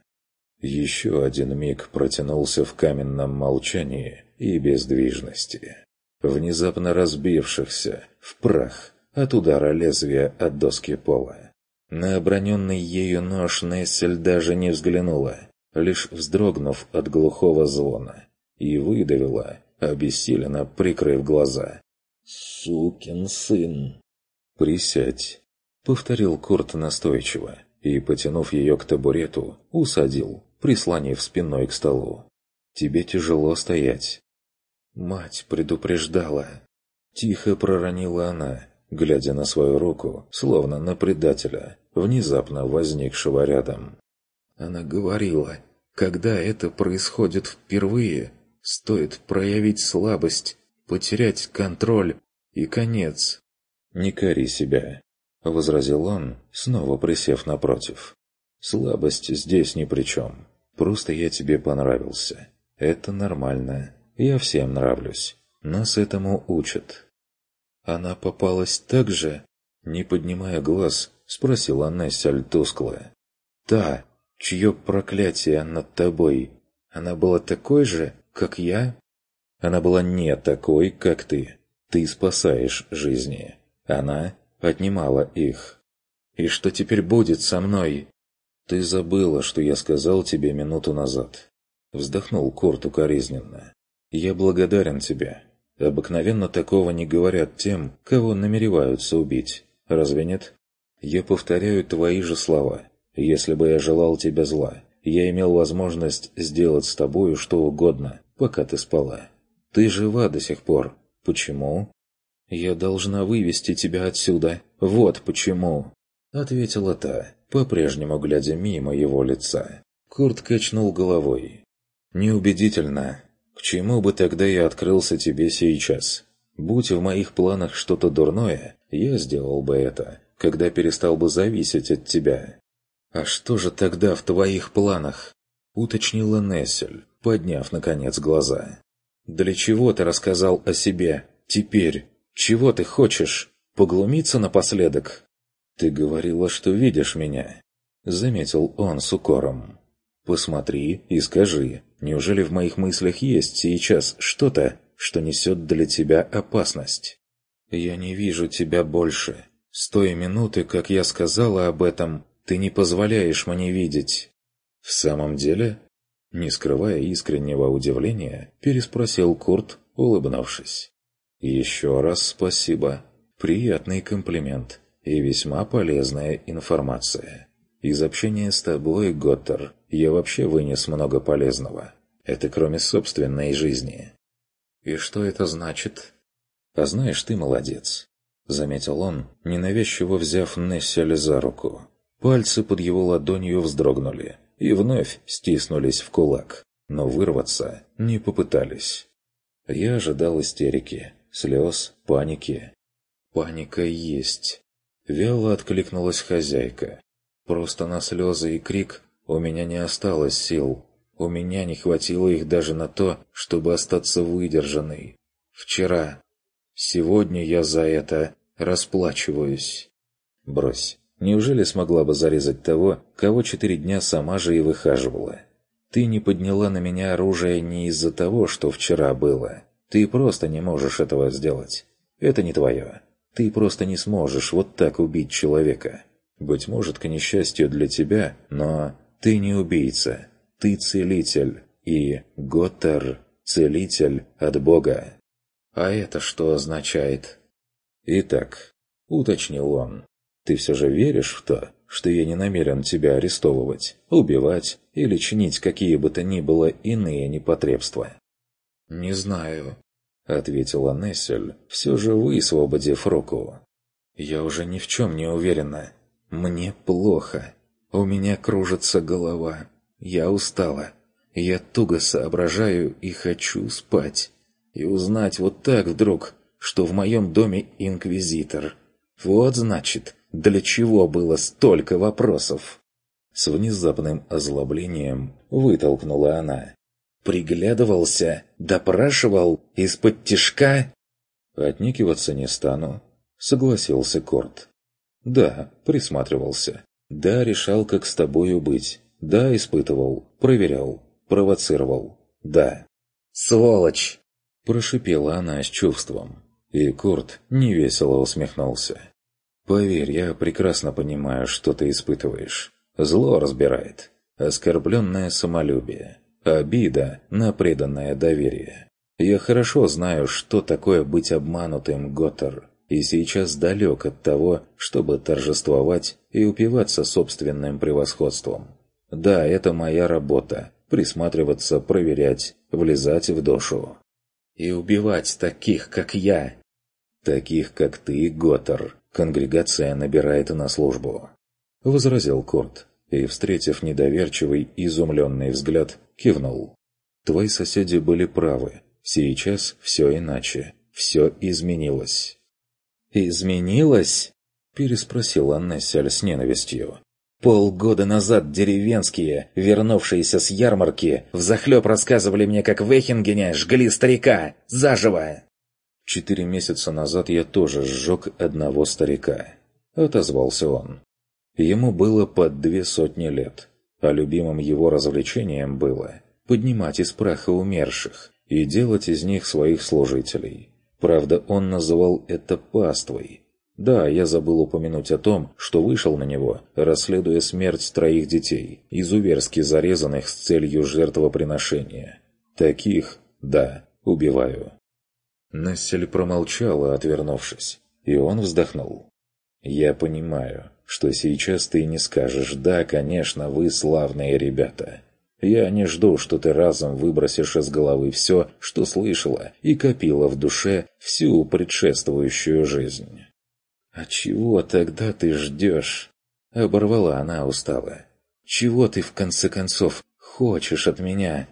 Еще один миг протянулся в каменном молчании и бездвижности, внезапно разбившихся в прах от удара лезвия от доски пола. На оброненный ею нож Нессель даже не взглянула, лишь вздрогнув от глухого звона, и выдавила, обессиленно прикрыв глаза. «Сукин сын!» «Присядь», — повторил Курт настойчиво, и, потянув ее к табурету, усадил, прислонив спиной к столу. «Тебе тяжело стоять». «Мать предупреждала», — тихо проронила она, глядя на свою руку, словно на предателя, внезапно возникшего рядом. Она говорила, когда это происходит впервые, стоит проявить слабость, потерять контроль и конец. «Не кори себя», — возразил он, снова присев напротив. «Слабость здесь ни при чем. Просто я тебе понравился. Это нормально. Я всем нравлюсь. Нас этому учат». «Она попалась так же?» — не поднимая глаз, спросила Нессель тускло. «Та, чье проклятие над тобой, она была такой же, как я?» «Она была не такой, как ты. Ты спасаешь жизни. Она отнимала их». «И что теперь будет со мной?» «Ты забыла, что я сказал тебе минуту назад». Вздохнул Курт укоризненно. «Я благодарен тебе. Обыкновенно такого не говорят тем, кого намереваются убить. Разве нет? Я повторяю твои же слова. Если бы я желал тебе зла, я имел возможность сделать с тобою что угодно, пока ты спала. Ты жива до сих пор. Почему?» «Я должна вывести тебя отсюда. Вот почему!» Ответила та, по-прежнему глядя мимо его лица. Курт качнул головой. «Неубедительно. К чему бы тогда я открылся тебе сейчас? Будь в моих планах что-то дурное, я сделал бы это, когда перестал бы зависеть от тебя». «А что же тогда в твоих планах?» — уточнила Нессель, подняв, наконец, глаза. «Для чего ты рассказал о себе? Теперь? Чего ты хочешь? Поглумиться напоследок?» «Ты говорила, что видишь меня», — заметил он с укором. «Посмотри и скажи, неужели в моих мыслях есть сейчас что-то, что несет для тебя опасность?» «Я не вижу тебя больше. С той минуты, как я сказала об этом, ты не позволяешь мне видеть». «В самом деле?» Не скрывая искреннего удивления, переспросил Курт, улыбнувшись. «Еще раз спасибо. Приятный комплимент и весьма полезная информация. Из общения с тобой, Готтер, я вообще вынес много полезного. Это кроме собственной жизни». «И что это значит?» «А знаешь, ты молодец», — заметил он, ненавязчиво взяв Несселя за руку. Пальцы под его ладонью вздрогнули и вновь стиснулись в кулак, но вырваться не попытались. Я ожидал истерики, слез, паники. «Паника есть», — вяло откликнулась хозяйка. «Просто на слезы и крик у меня не осталось сил. У меня не хватило их даже на то, чтобы остаться выдержанной. Вчера. Сегодня я за это расплачиваюсь». «Брось. Неужели смогла бы зарезать того, кого четыре дня сама же и выхаживала? Ты не подняла на меня оружие не из-за того, что вчера было. Ты просто не можешь этого сделать. Это не твое. Ты просто не сможешь вот так убить человека. Быть может, к несчастью для тебя, но ты не убийца. Ты целитель. И Готтер – целитель от Бога». «А это что означает?» «Итак», – уточнил он, – «ты все же веришь в то, что я не намерен тебя арестовывать, убивать или чинить какие бы то ни было иные непотребства?» «Не знаю», — ответила Нессель, все же высвободив руку. «Я уже ни в чем не уверена. Мне плохо. У меня кружится голова. Я устала. Я туго соображаю и хочу спать. И узнать вот так вдруг, что в моем доме инквизитор. Вот значит, для чего было столько вопросов?» С внезапным озлоблением вытолкнула она. «Приглядывался, допрашивал, из-под тишка?» «Отникиваться не стану», — согласился Корт. «Да, присматривался. Да, решал, как с тобою быть. Да, испытывал, проверял, провоцировал. Да». «Сволочь!» — прошипела она с чувством. И Корт невесело усмехнулся. «Поверь, я прекрасно понимаю, что ты испытываешь. Зло разбирает. Оскорбленное самолюбие. Обида на преданное доверие. Я хорошо знаю, что такое быть обманутым, Готтер, и сейчас далек от того, чтобы торжествовать и упиваться собственным превосходством. Да, это моя работа – присматриваться, проверять, влезать в душу. И убивать таких, как я. Таких, как ты, Готтер, конгрегация набирает на службу», – возразил Корт, и, встретив недоверчивый, изумленный взгляд, кивнул. «Твои соседи были правы. Сейчас все иначе. Все изменилось». «Изменилось?» – переспросила Нессель с ненавистью. «Полгода назад деревенские, вернувшиеся с ярмарки, взахлеб рассказывали мне, как в Эхингене жгли старика. Заживо!» «Четыре месяца назад я тоже сжег одного старика», – отозвался он. Ему было под две сотни лет, а любимым его развлечением было поднимать из праха умерших и делать из них своих служителей. Правда, он называл это паствой. Да, я забыл упомянуть о том, что вышел на него, расследуя смерть троих детей, изуверски зарезанных с целью жертвоприношения. Таких, да, убиваю. Нессель промолчала, отвернувшись, и он вздохнул. «Я понимаю, что сейчас ты не скажешь «да, конечно, вы славные ребята». Я не жду, что ты разом выбросишь из головы все, что слышала и копила в душе всю предшествующую жизнь». «А чего тогда ты ждешь?» — оборвала она устало. «Чего ты, в конце концов, хочешь от меня?»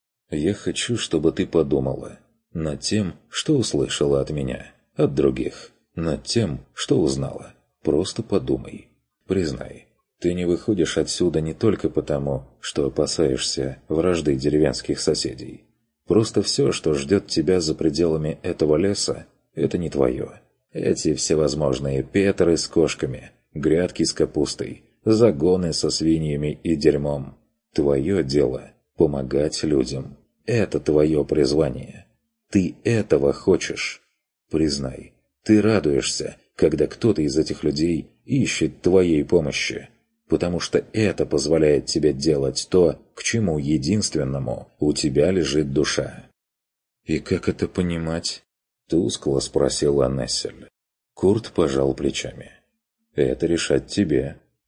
«Я хочу, чтобы ты подумала над тем, что услышала от меня, от других, над тем, что узнала. Просто подумай. Признай, ты не выходишь отсюда не только потому, что опасаешься вражды деревенских соседей. Просто все, что ждет тебя за пределами этого леса, это не твое. Эти всевозможные петры с кошками, грядки с капустой, загоны со свиньями и дерьмом. Твое дело – помогать людям. Это твое призвание. Ты этого хочешь. Признай, ты радуешься, когда кто-то из этих людей ищет твоей помощи, потому что это позволяет тебе делать то, к чему единственному у тебя лежит душа». «И как это понимать?» — тускло спросила Нессель. Курт пожал плечами. «Это решать тебе.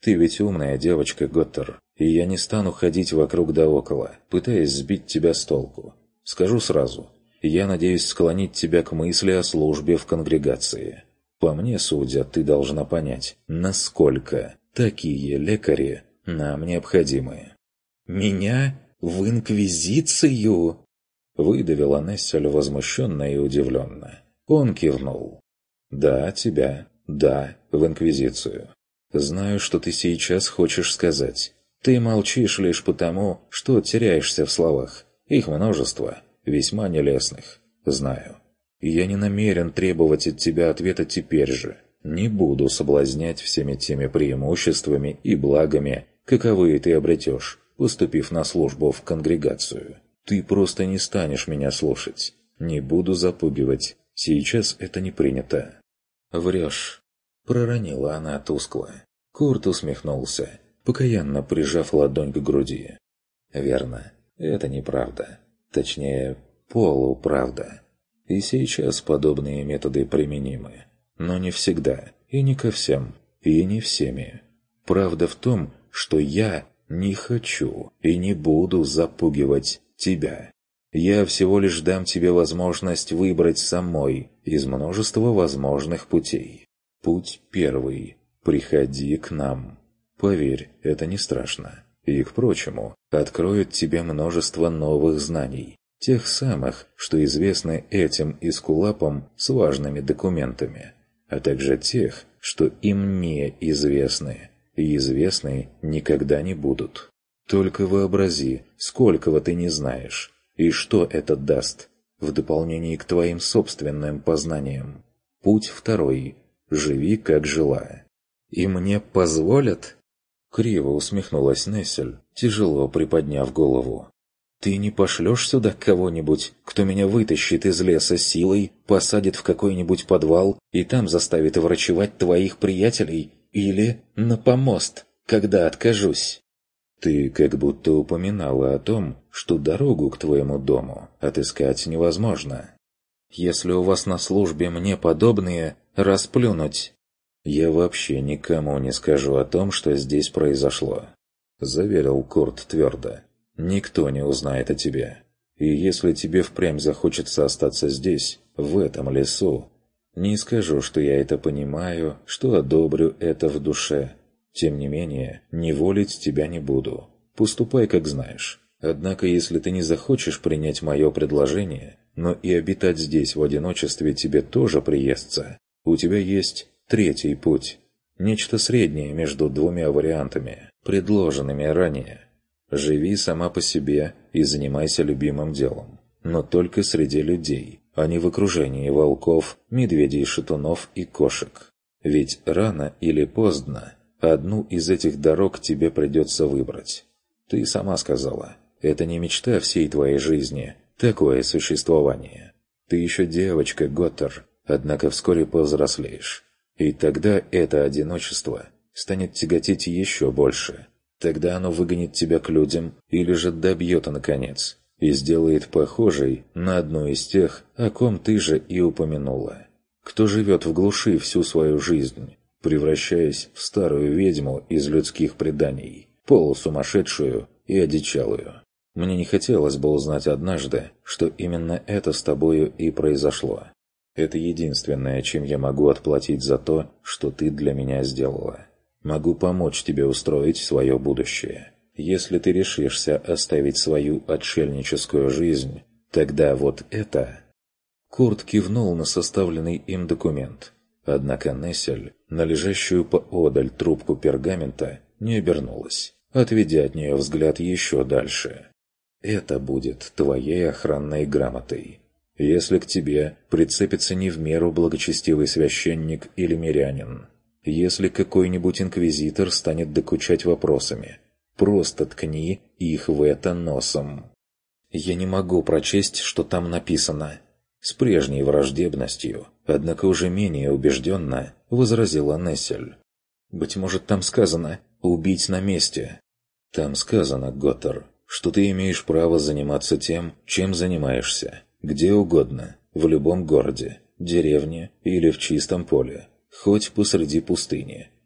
Ты ведь умная девочка, Готтер, и я не стану ходить вокруг да около, пытаясь сбить тебя с толку. Скажу сразу, я надеюсь склонить тебя к мысли о службе в конгрегации. По мне, судя, ты должна понять, насколько такие лекари нам необходимы». «Меня? В Инквизицию?» — выдавила Нессель возмущенно и удивленно. Он кивнул. «Да, тебя. Да, в Инквизицию. Знаю, что ты сейчас хочешь сказать. Ты молчишь лишь потому, что теряешься в словах. Их множество, весьма нелестных. Знаю. И я не намерен требовать от тебя ответа теперь же. Не буду соблазнять всеми теми преимуществами и благами, каковые ты обретешь, поступив на службу в конгрегацию. Ты просто не станешь меня слушать. Не буду запугивать. Сейчас это не принято». «Врешь», — проронила она тускло. Курт усмехнулся, покаянно прижав ладонь к груди. «Верно, это неправда. Точнее, полуправда. И сейчас подобные методы применимы. Но не всегда, и не ко всем, и не всеми. Правда в том, что я не хочу и не буду запугивать тебя. Я всего лишь дам тебе возможность выбрать самой из множества возможных путей. Путь первый. Приходи к нам. Поверь, это не страшно. И, к прочему, откроет тебе множество новых знаний, тех самых, что известны этим эскулапам с важными документами, а также тех, что им не известны, и известны никогда не будут. Только вообрази, сколького ты не знаешь, и что это даст, в дополнение к твоим собственным познаниям. Путь второй. Живи, как жила. «И мне позволят?» Криво усмехнулась Нессель, тяжело приподняв голову. «Ты не пошлешь сюда кого-нибудь, кто меня вытащит из леса силой, посадит в какой-нибудь подвал и там заставит врачевать твоих приятелей? Или на помост, когда откажусь?» «Ты как будто упоминала о том, что дорогу к твоему дому отыскать невозможно. Если у вас на службе мне подобные, расплюнуть». «Я вообще никому не скажу о том, что здесь произошло», — заверил Курт твердо. «Никто не узнает о тебе. И если тебе впрямь захочется остаться здесь, в этом лесу, не скажу, что я это понимаю, что одобрю это в душе. Тем не менее, неволить тебя не буду. Поступай, как знаешь. Однако, если ты не захочешь принять мое предложение, но и обитать здесь в одиночестве тебе тоже приестся, у тебя есть третий путь. Нечто среднее между двумя вариантами, предложенными ранее. Живи сама по себе и занимайся любимым делом. Но только среди людей, а не в окружении волков, медведей, шатунов и кошек. Ведь рано или поздно одну из этих дорог тебе придется выбрать. Ты сама сказала, это не мечта всей твоей жизни, такое существование. Ты еще девочка, Готтер, однако вскоре повзрослеешь. И тогда это одиночество станет тяготить еще больше. Тогда оно выгонит тебя к людям или же добьет, наконец, и сделает похожей на одну из тех, о ком ты же и упомянула. Кто живет в глуши всю свою жизнь, превращаясь в старую ведьму из людских преданий, полусумасшедшую и одичалую. Мне не хотелось бы узнать однажды, что именно это с тобою и произошло. Это единственное, чем я могу отплатить за то, что ты для меня сделала. Могу помочь тебе устроить свое будущее. Если ты решишься оставить свою отшельническую жизнь, тогда вот это...» Курт кивнул на составленный им документ. Однако Нессель, на лежащую поодаль трубку пергамента, не обернулась, отведя от нее взгляд еще дальше. «Это будет твоей охранной грамотой. Если к тебе прицепится не в меру благочестивый священник или мирянин, если какой-нибудь инквизитор станет докучать вопросами, просто ткни их в это носом». «Я не могу прочесть, что там написано», — с прежней враждебностью, однако уже менее убежденно, возразила Нессель. «Быть может, там сказано «убить на месте». Там сказано, Готтер, что ты имеешь право заниматься тем, чем занимаешься, где угодно, в любом городе, деревне или в чистом поле, хоть посреди пустыни,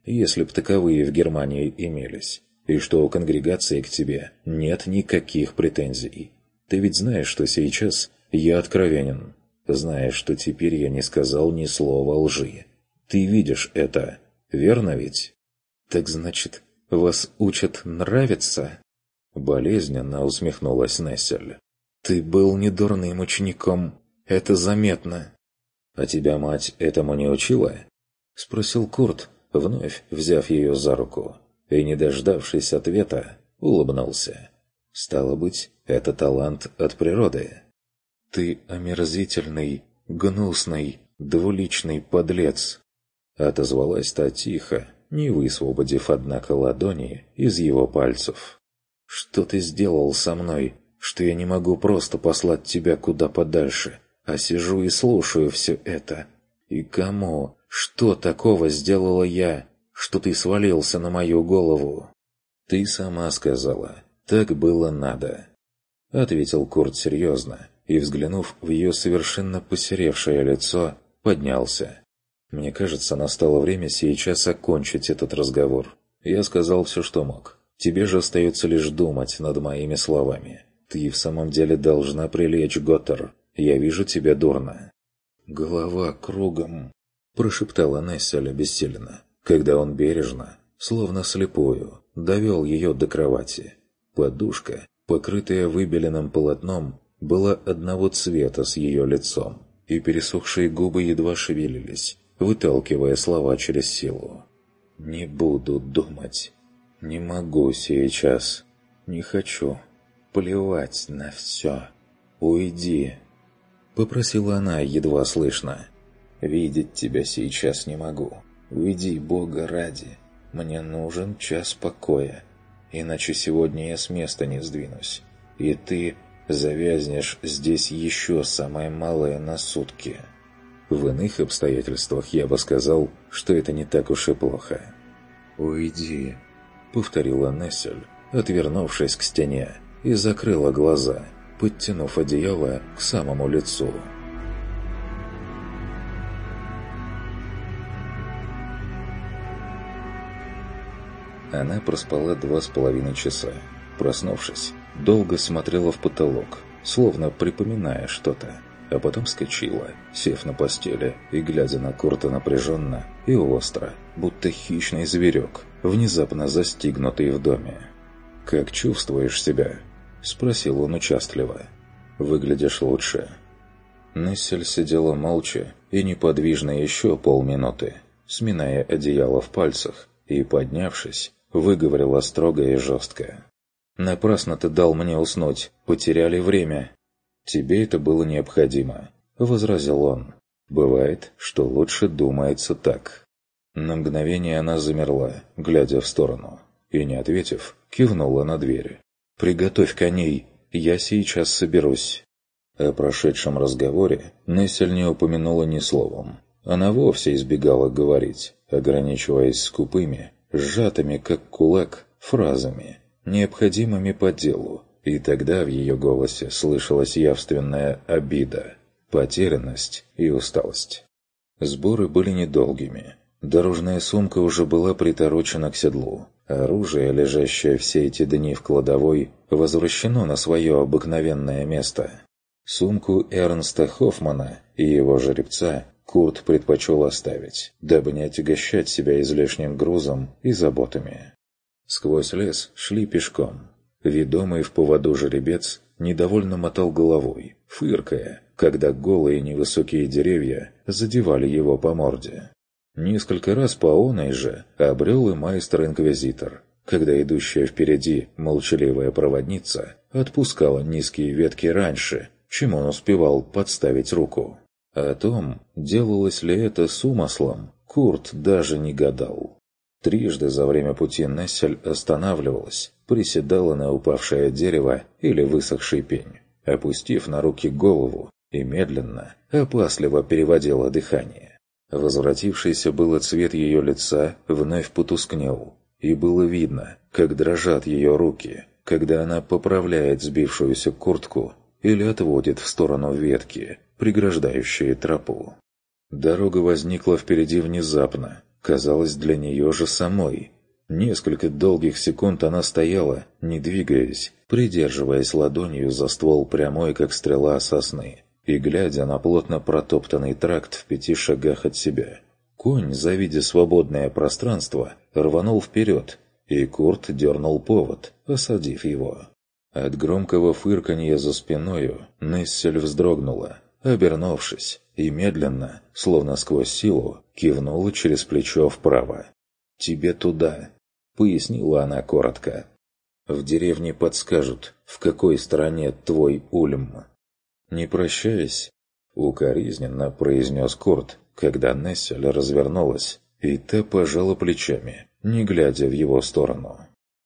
если б таковые в Германии имелись, и что у конгрегации к тебе нет никаких претензий. Ты ведь знаешь, что сейчас я откровенен. Знаешь, что теперь я не сказал ни слова лжи. Ты видишь это, верно ведь? Так значит, вас учат нравиться? Болезненно усмехнулась Нессель. Ты был недурным учеником, это заметно. А тебя мать этому не учила? Спросил Курт, вновь взяв ее за руку, и, не дождавшись ответа, улыбнулся. Стало быть, это талант от природы. «Ты омерзительный, гнусный, двуличный подлец!» Отозвалась та тихо, не высвободив, однако, ладони из его пальцев. «Что ты сделал со мной, что я не могу просто послать тебя куда подальше, а сижу и слушаю все это? И кому, что такого сделала я, что ты свалился на мою голову?» «Ты сама сказала, так было надо», — ответил Курт серьезно, и, взглянув в ее совершенно посеревшее лицо, поднялся. «Мне кажется, настало время сейчас окончить этот разговор. Я сказал все, что мог. Тебе же остается лишь думать над моими словами. Ты в самом деле должна прилечь, Готтер. Я вижу тебя дурно». «Голова кругом», — прошептала Нессель обессиленно, когда он бережно, словно слепую, довел ее до кровати. Подушка, покрытая выбеленным полотном, была одного цвета с ее лицом, и пересохшие губы едва шевелились, выталкивая слова через силу. «Не буду думать. Не могу сейчас. Не хочу. Плевать на все. Уйди», — попросила она едва слышно. «Видеть тебя сейчас не могу. Уйди, Бога ради. Мне нужен час покоя. Иначе сегодня я с места не сдвинусь. И ты завязнешь здесь еще самое малое на сутки». В иных обстоятельствах я бы сказал, что это не так уж и плохо. «Уйди», — повторила Нессель, отвернувшись к стене, и закрыла глаза, подтянув одеяло к самому лицу. Она проспала два с половиной часа. Проснувшись, долго смотрела в потолок, словно припоминая что-то, а потом вскочила, сев на постели и глядя на Курта напряженно и остро, будто хищный зверек, внезапно застигнутый в доме. «Как чувствуешь себя?» — спросил он участливо. «Выглядишь лучше». Нессель сидела молча и неподвижно еще полминуты, сминая одеяло в пальцах, и, поднявшись, выговорила строго и жестко. «Напрасно ты дал мне уснуть, потеряли время». «Тебе это было необходимо», — возразил он. «Бывает, что лучше думается так». На мгновение она замерла, глядя в сторону, и, не ответив, кивнула на дверь. «Приготовь коней, я сейчас соберусь». О прошедшем разговоре Нессель не упомянула ни словом. Она вовсе избегала говорить, ограничиваясь скупыми, сжатыми как кулак, фразами, необходимыми по делу, и тогда в ее голосе слышалась явственная обида, потерянность и усталость. Сборы были недолгими. Дорожная сумка уже была приторочена к седлу. Оружие, лежащее все эти дни в кладовой, возвращено на свое обыкновенное место. Сумку Эрнста Хоффмана и его жеребца Курт предпочел оставить, дабы не отягощать себя излишним грузом и заботами. Сквозь лес шли пешком. Ведомый в поводу жеребец недовольно мотал головой, фыркая, когда голые невысокие деревья задевали его по морде. Несколько раз по оной же обрел и майстер-инквизитор, когда идущая впереди молчаливая проводница отпускала низкие ветки раньше, чем он успевал подставить руку. О том, делалось ли это с умыслом, Курт даже не гадал. Трижды за время пути Нессель останавливалась, приседала на упавшее дерево или высохший пень, опустив на руки голову, и медленно, опасливо переводила дыхание. Возвратившийся было цвет ее лица вновь потускнел, и было видно, как дрожат ее руки, когда она поправляет сбившуюся куртку или отводит в сторону ветки, преграждающие тропу. Дорога возникла впереди внезапно, казалось, для нее же самой. Несколько долгих секунд она стояла, не двигаясь, придерживаясь ладонью за ствол прямой, как стрела сосны, и глядя на плотно протоптанный тракт в пяти шагах от себя. Конь, завидя свободное пространство, рванул вперед, и Курт дернул повод, осадив его. От громкого фырканья за спиною Нессель вздрогнула, обернувшись, и медленно, словно сквозь силу, кивнула через плечо вправо. «Тебе туда», — пояснила она коротко. «В деревне подскажут, в какой стороне твой Ульм». «Не прощаясь», — укоризненно произнес Курт, когда Нессель развернулась, и та пожала плечами, не глядя в его сторону.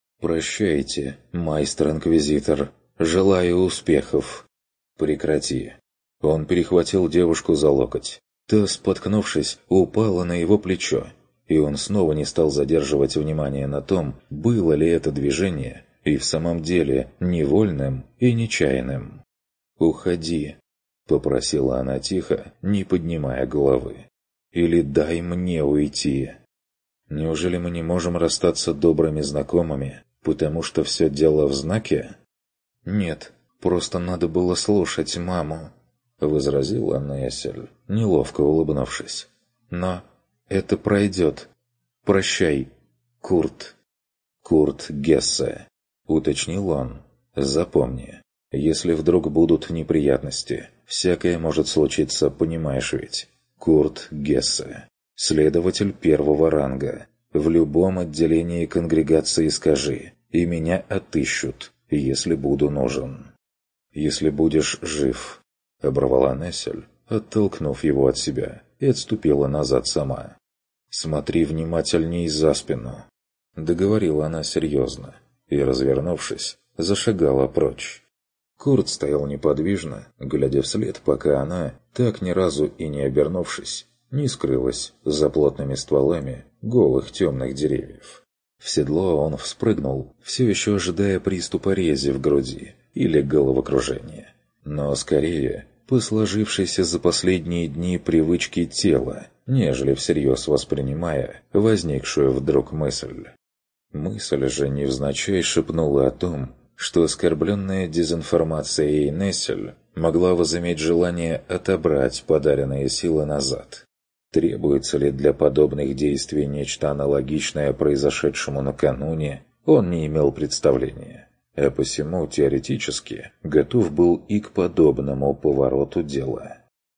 «Прощайте, майстер-инквизитор. Желаю успехов». «Прекрати». Он перехватил девушку за локоть. Та, споткнувшись, упала на его плечо, и он снова не стал задерживать внимание на том, было ли это движение и в самом деле невольным и нечаянным. «Уходи», — попросила она тихо, не поднимая головы. «Или дай мне уйти». «Неужели мы не можем расстаться добрыми знакомыми, потому что все дело в знаке?» «Нет, просто надо было слушать маму», — возразила Нессель, неловко улыбнувшись. «Но это пройдет. Прощай, Курт». «Курт Гессе», — уточнил он. «Запомни, если вдруг будут неприятности, всякое может случиться, понимаешь ведь. Курт Гессе, следователь первого ранга. В любом отделении конгрегации скажи, и меня отыщут, если буду нужен». «Если будешь жив», — оборвала Нессель, оттолкнув его от себя, и отступила назад сама. «Смотри внимательней за спину», — договорила она серьезно, и, развернувшись, зашагала прочь. Курт стоял неподвижно, глядя вслед, пока она, так ни разу и не обернувшись, не скрылась за плотными стволами голых темных деревьев. В седло он вспрыгнул, все еще ожидая приступа рези в груди или головокружения. Но скорее по сложившейся за последние дни привычке тела, нежели всерьез воспринимая возникшую вдруг мысль. Мысль же невзначай шепнула о том, что оскорбленная дезинформацией Нессель могла возыметь желание отобрать подаренные силы назад. Требуется ли для подобных действий нечто аналогичное произошедшему накануне, он не имел представления, а посему теоретически готов был и к подобному повороту дела.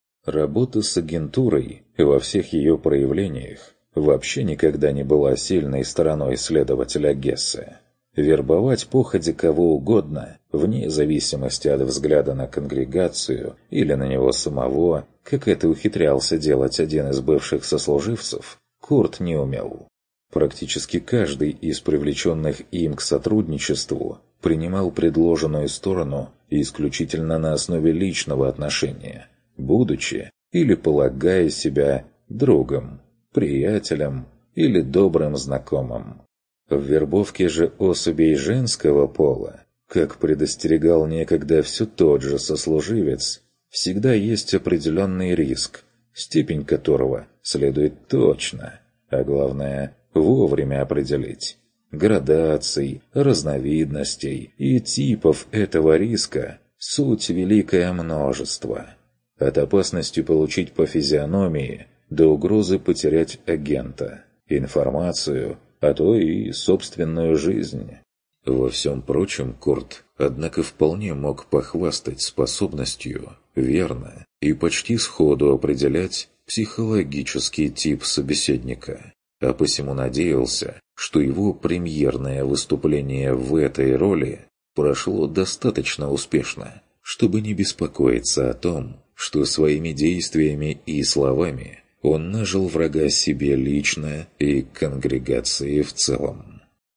Работа с агентурой во всех ее проявлениях вообще никогда не была сильной стороной следователя Гессе. Вербовать походя кого угодно, вне зависимости от взгляда на конгрегацию или на него самого, как это ухитрялся делать один из бывших сослуживцев, Курт не умел. Практически каждый из привлеченных им к сотрудничеству принимал предложенную сторону исключительно на основе личного отношения, будучи или полагая себя другом, приятелем или добрым знакомым. В вербовке же особей женского пола, как предостерегал некогда все тот же сослуживец, всегда есть определенный риск, степень которого следует точно, а главное вовремя определить. Градаций, разновидностей и типов этого риска суть великое множество. От опасности получить по физиономии до угрозы потерять агента, информацию, а то и собственную жизнь. Во всем прочем, Курт, однако, вполне мог похвастать способностью верно и почти сходу определять психологический тип собеседника, а посему надеялся, что его премьерное выступление в этой роли прошло достаточно успешно, чтобы не беспокоиться о том, что своими действиями и словами он нажил врага себе лично и конгрегации в целом.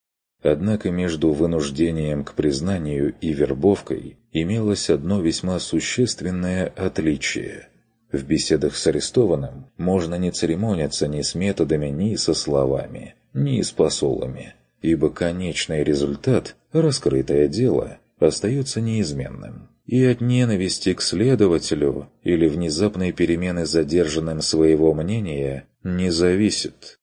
Однако между вынуждением к признанию и вербовкой имелось одно весьма существенное отличие. В беседах с арестованным можно не церемониться ни с методами, ни со словами, ни с посулами, ибо конечный результат, раскрытое дело, остается неизменным. И от ненависти к следователю или внезапной перемены задержанным своего мнения не зависит.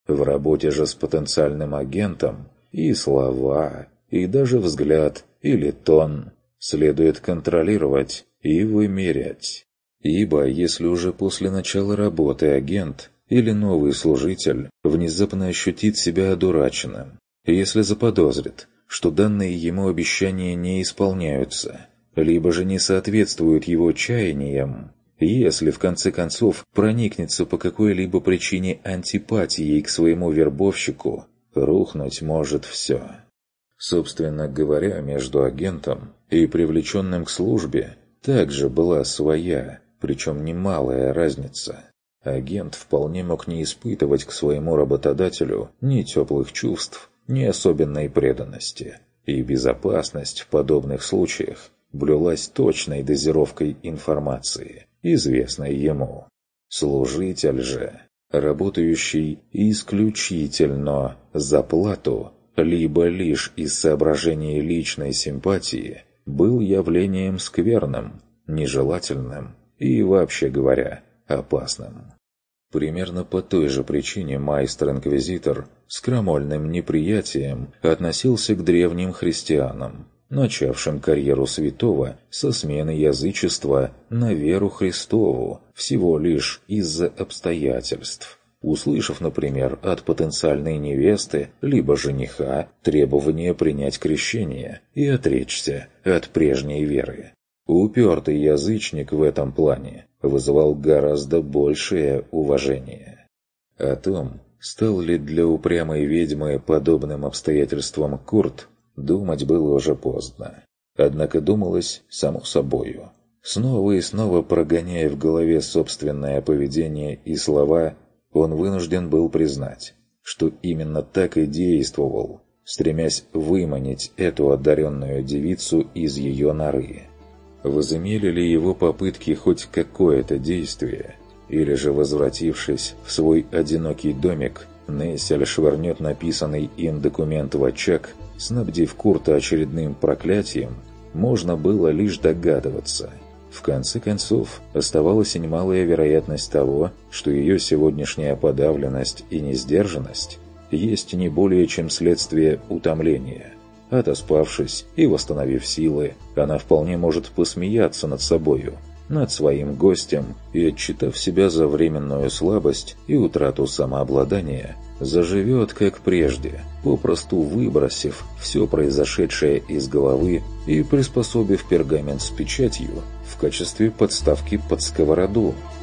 В работе же с потенциальным агентом и слова, и даже взгляд или тон следует контролировать и вымерять. Ибо если уже после начала работы агент или новый служитель внезапно ощутит себя одураченным, если заподозрит, что данные ему обещания не исполняются, либо же не соответствуют его чаяниям, если в конце концов проникнется по какой-либо причине антипатией к своему вербовщику, рухнуть может все. Собственно говоря, между агентом и привлеченным к службе также была своя, причем немалая разница. Агент вполне мог не испытывать к своему работодателю ни теплых чувств, ни особенной преданности, и безопасность в подобных случаях блюлась точной дозировкой информации, известной ему. Служитель же, работающий исключительно за плату, либо лишь из соображений личной симпатии, был явлением скверным, нежелательным и, вообще говоря, опасным. Примерно по той же причине майстер-инквизитор с крамольным неприятием относился к древним христианам, начавшим карьеру святого со смены язычества на веру Христову всего лишь из-за обстоятельств. Услышав, например, от потенциальной невесты либо жениха требование принять крещение и отречься от прежней веры. Упертый язычник в этом плане вызывал гораздо большее уважение. О том, стал ли для упрямой ведьмы подобным обстоятельствам Курт, думать было уже поздно. Однако думалось само собою. Снова и снова прогоняя в голове собственное поведение и слова, он вынужден был признать, что именно так и действовал, стремясь выманить эту одаренную девицу из ее норы. Возымели ли его попытки хоть какое-то действие, или же, возвратившись в свой одинокий домик, Нессель швырнет написанный им документ в очаг, снабдив Курта очередным проклятием, можно было лишь догадываться. В конце концов, оставалась и немалая вероятность того, что ее сегодняшняя подавленность и несдержанность есть не более чем следствие утомления. Отоспавшись и восстановив силы, она вполне может посмеяться над собою, над своим гостем, и, отчитав себя за временную слабость и утрату самообладания, заживет как прежде, попросту выбросив все произошедшее из головы и приспособив пергамент с печатью в качестве подставки под сковороду,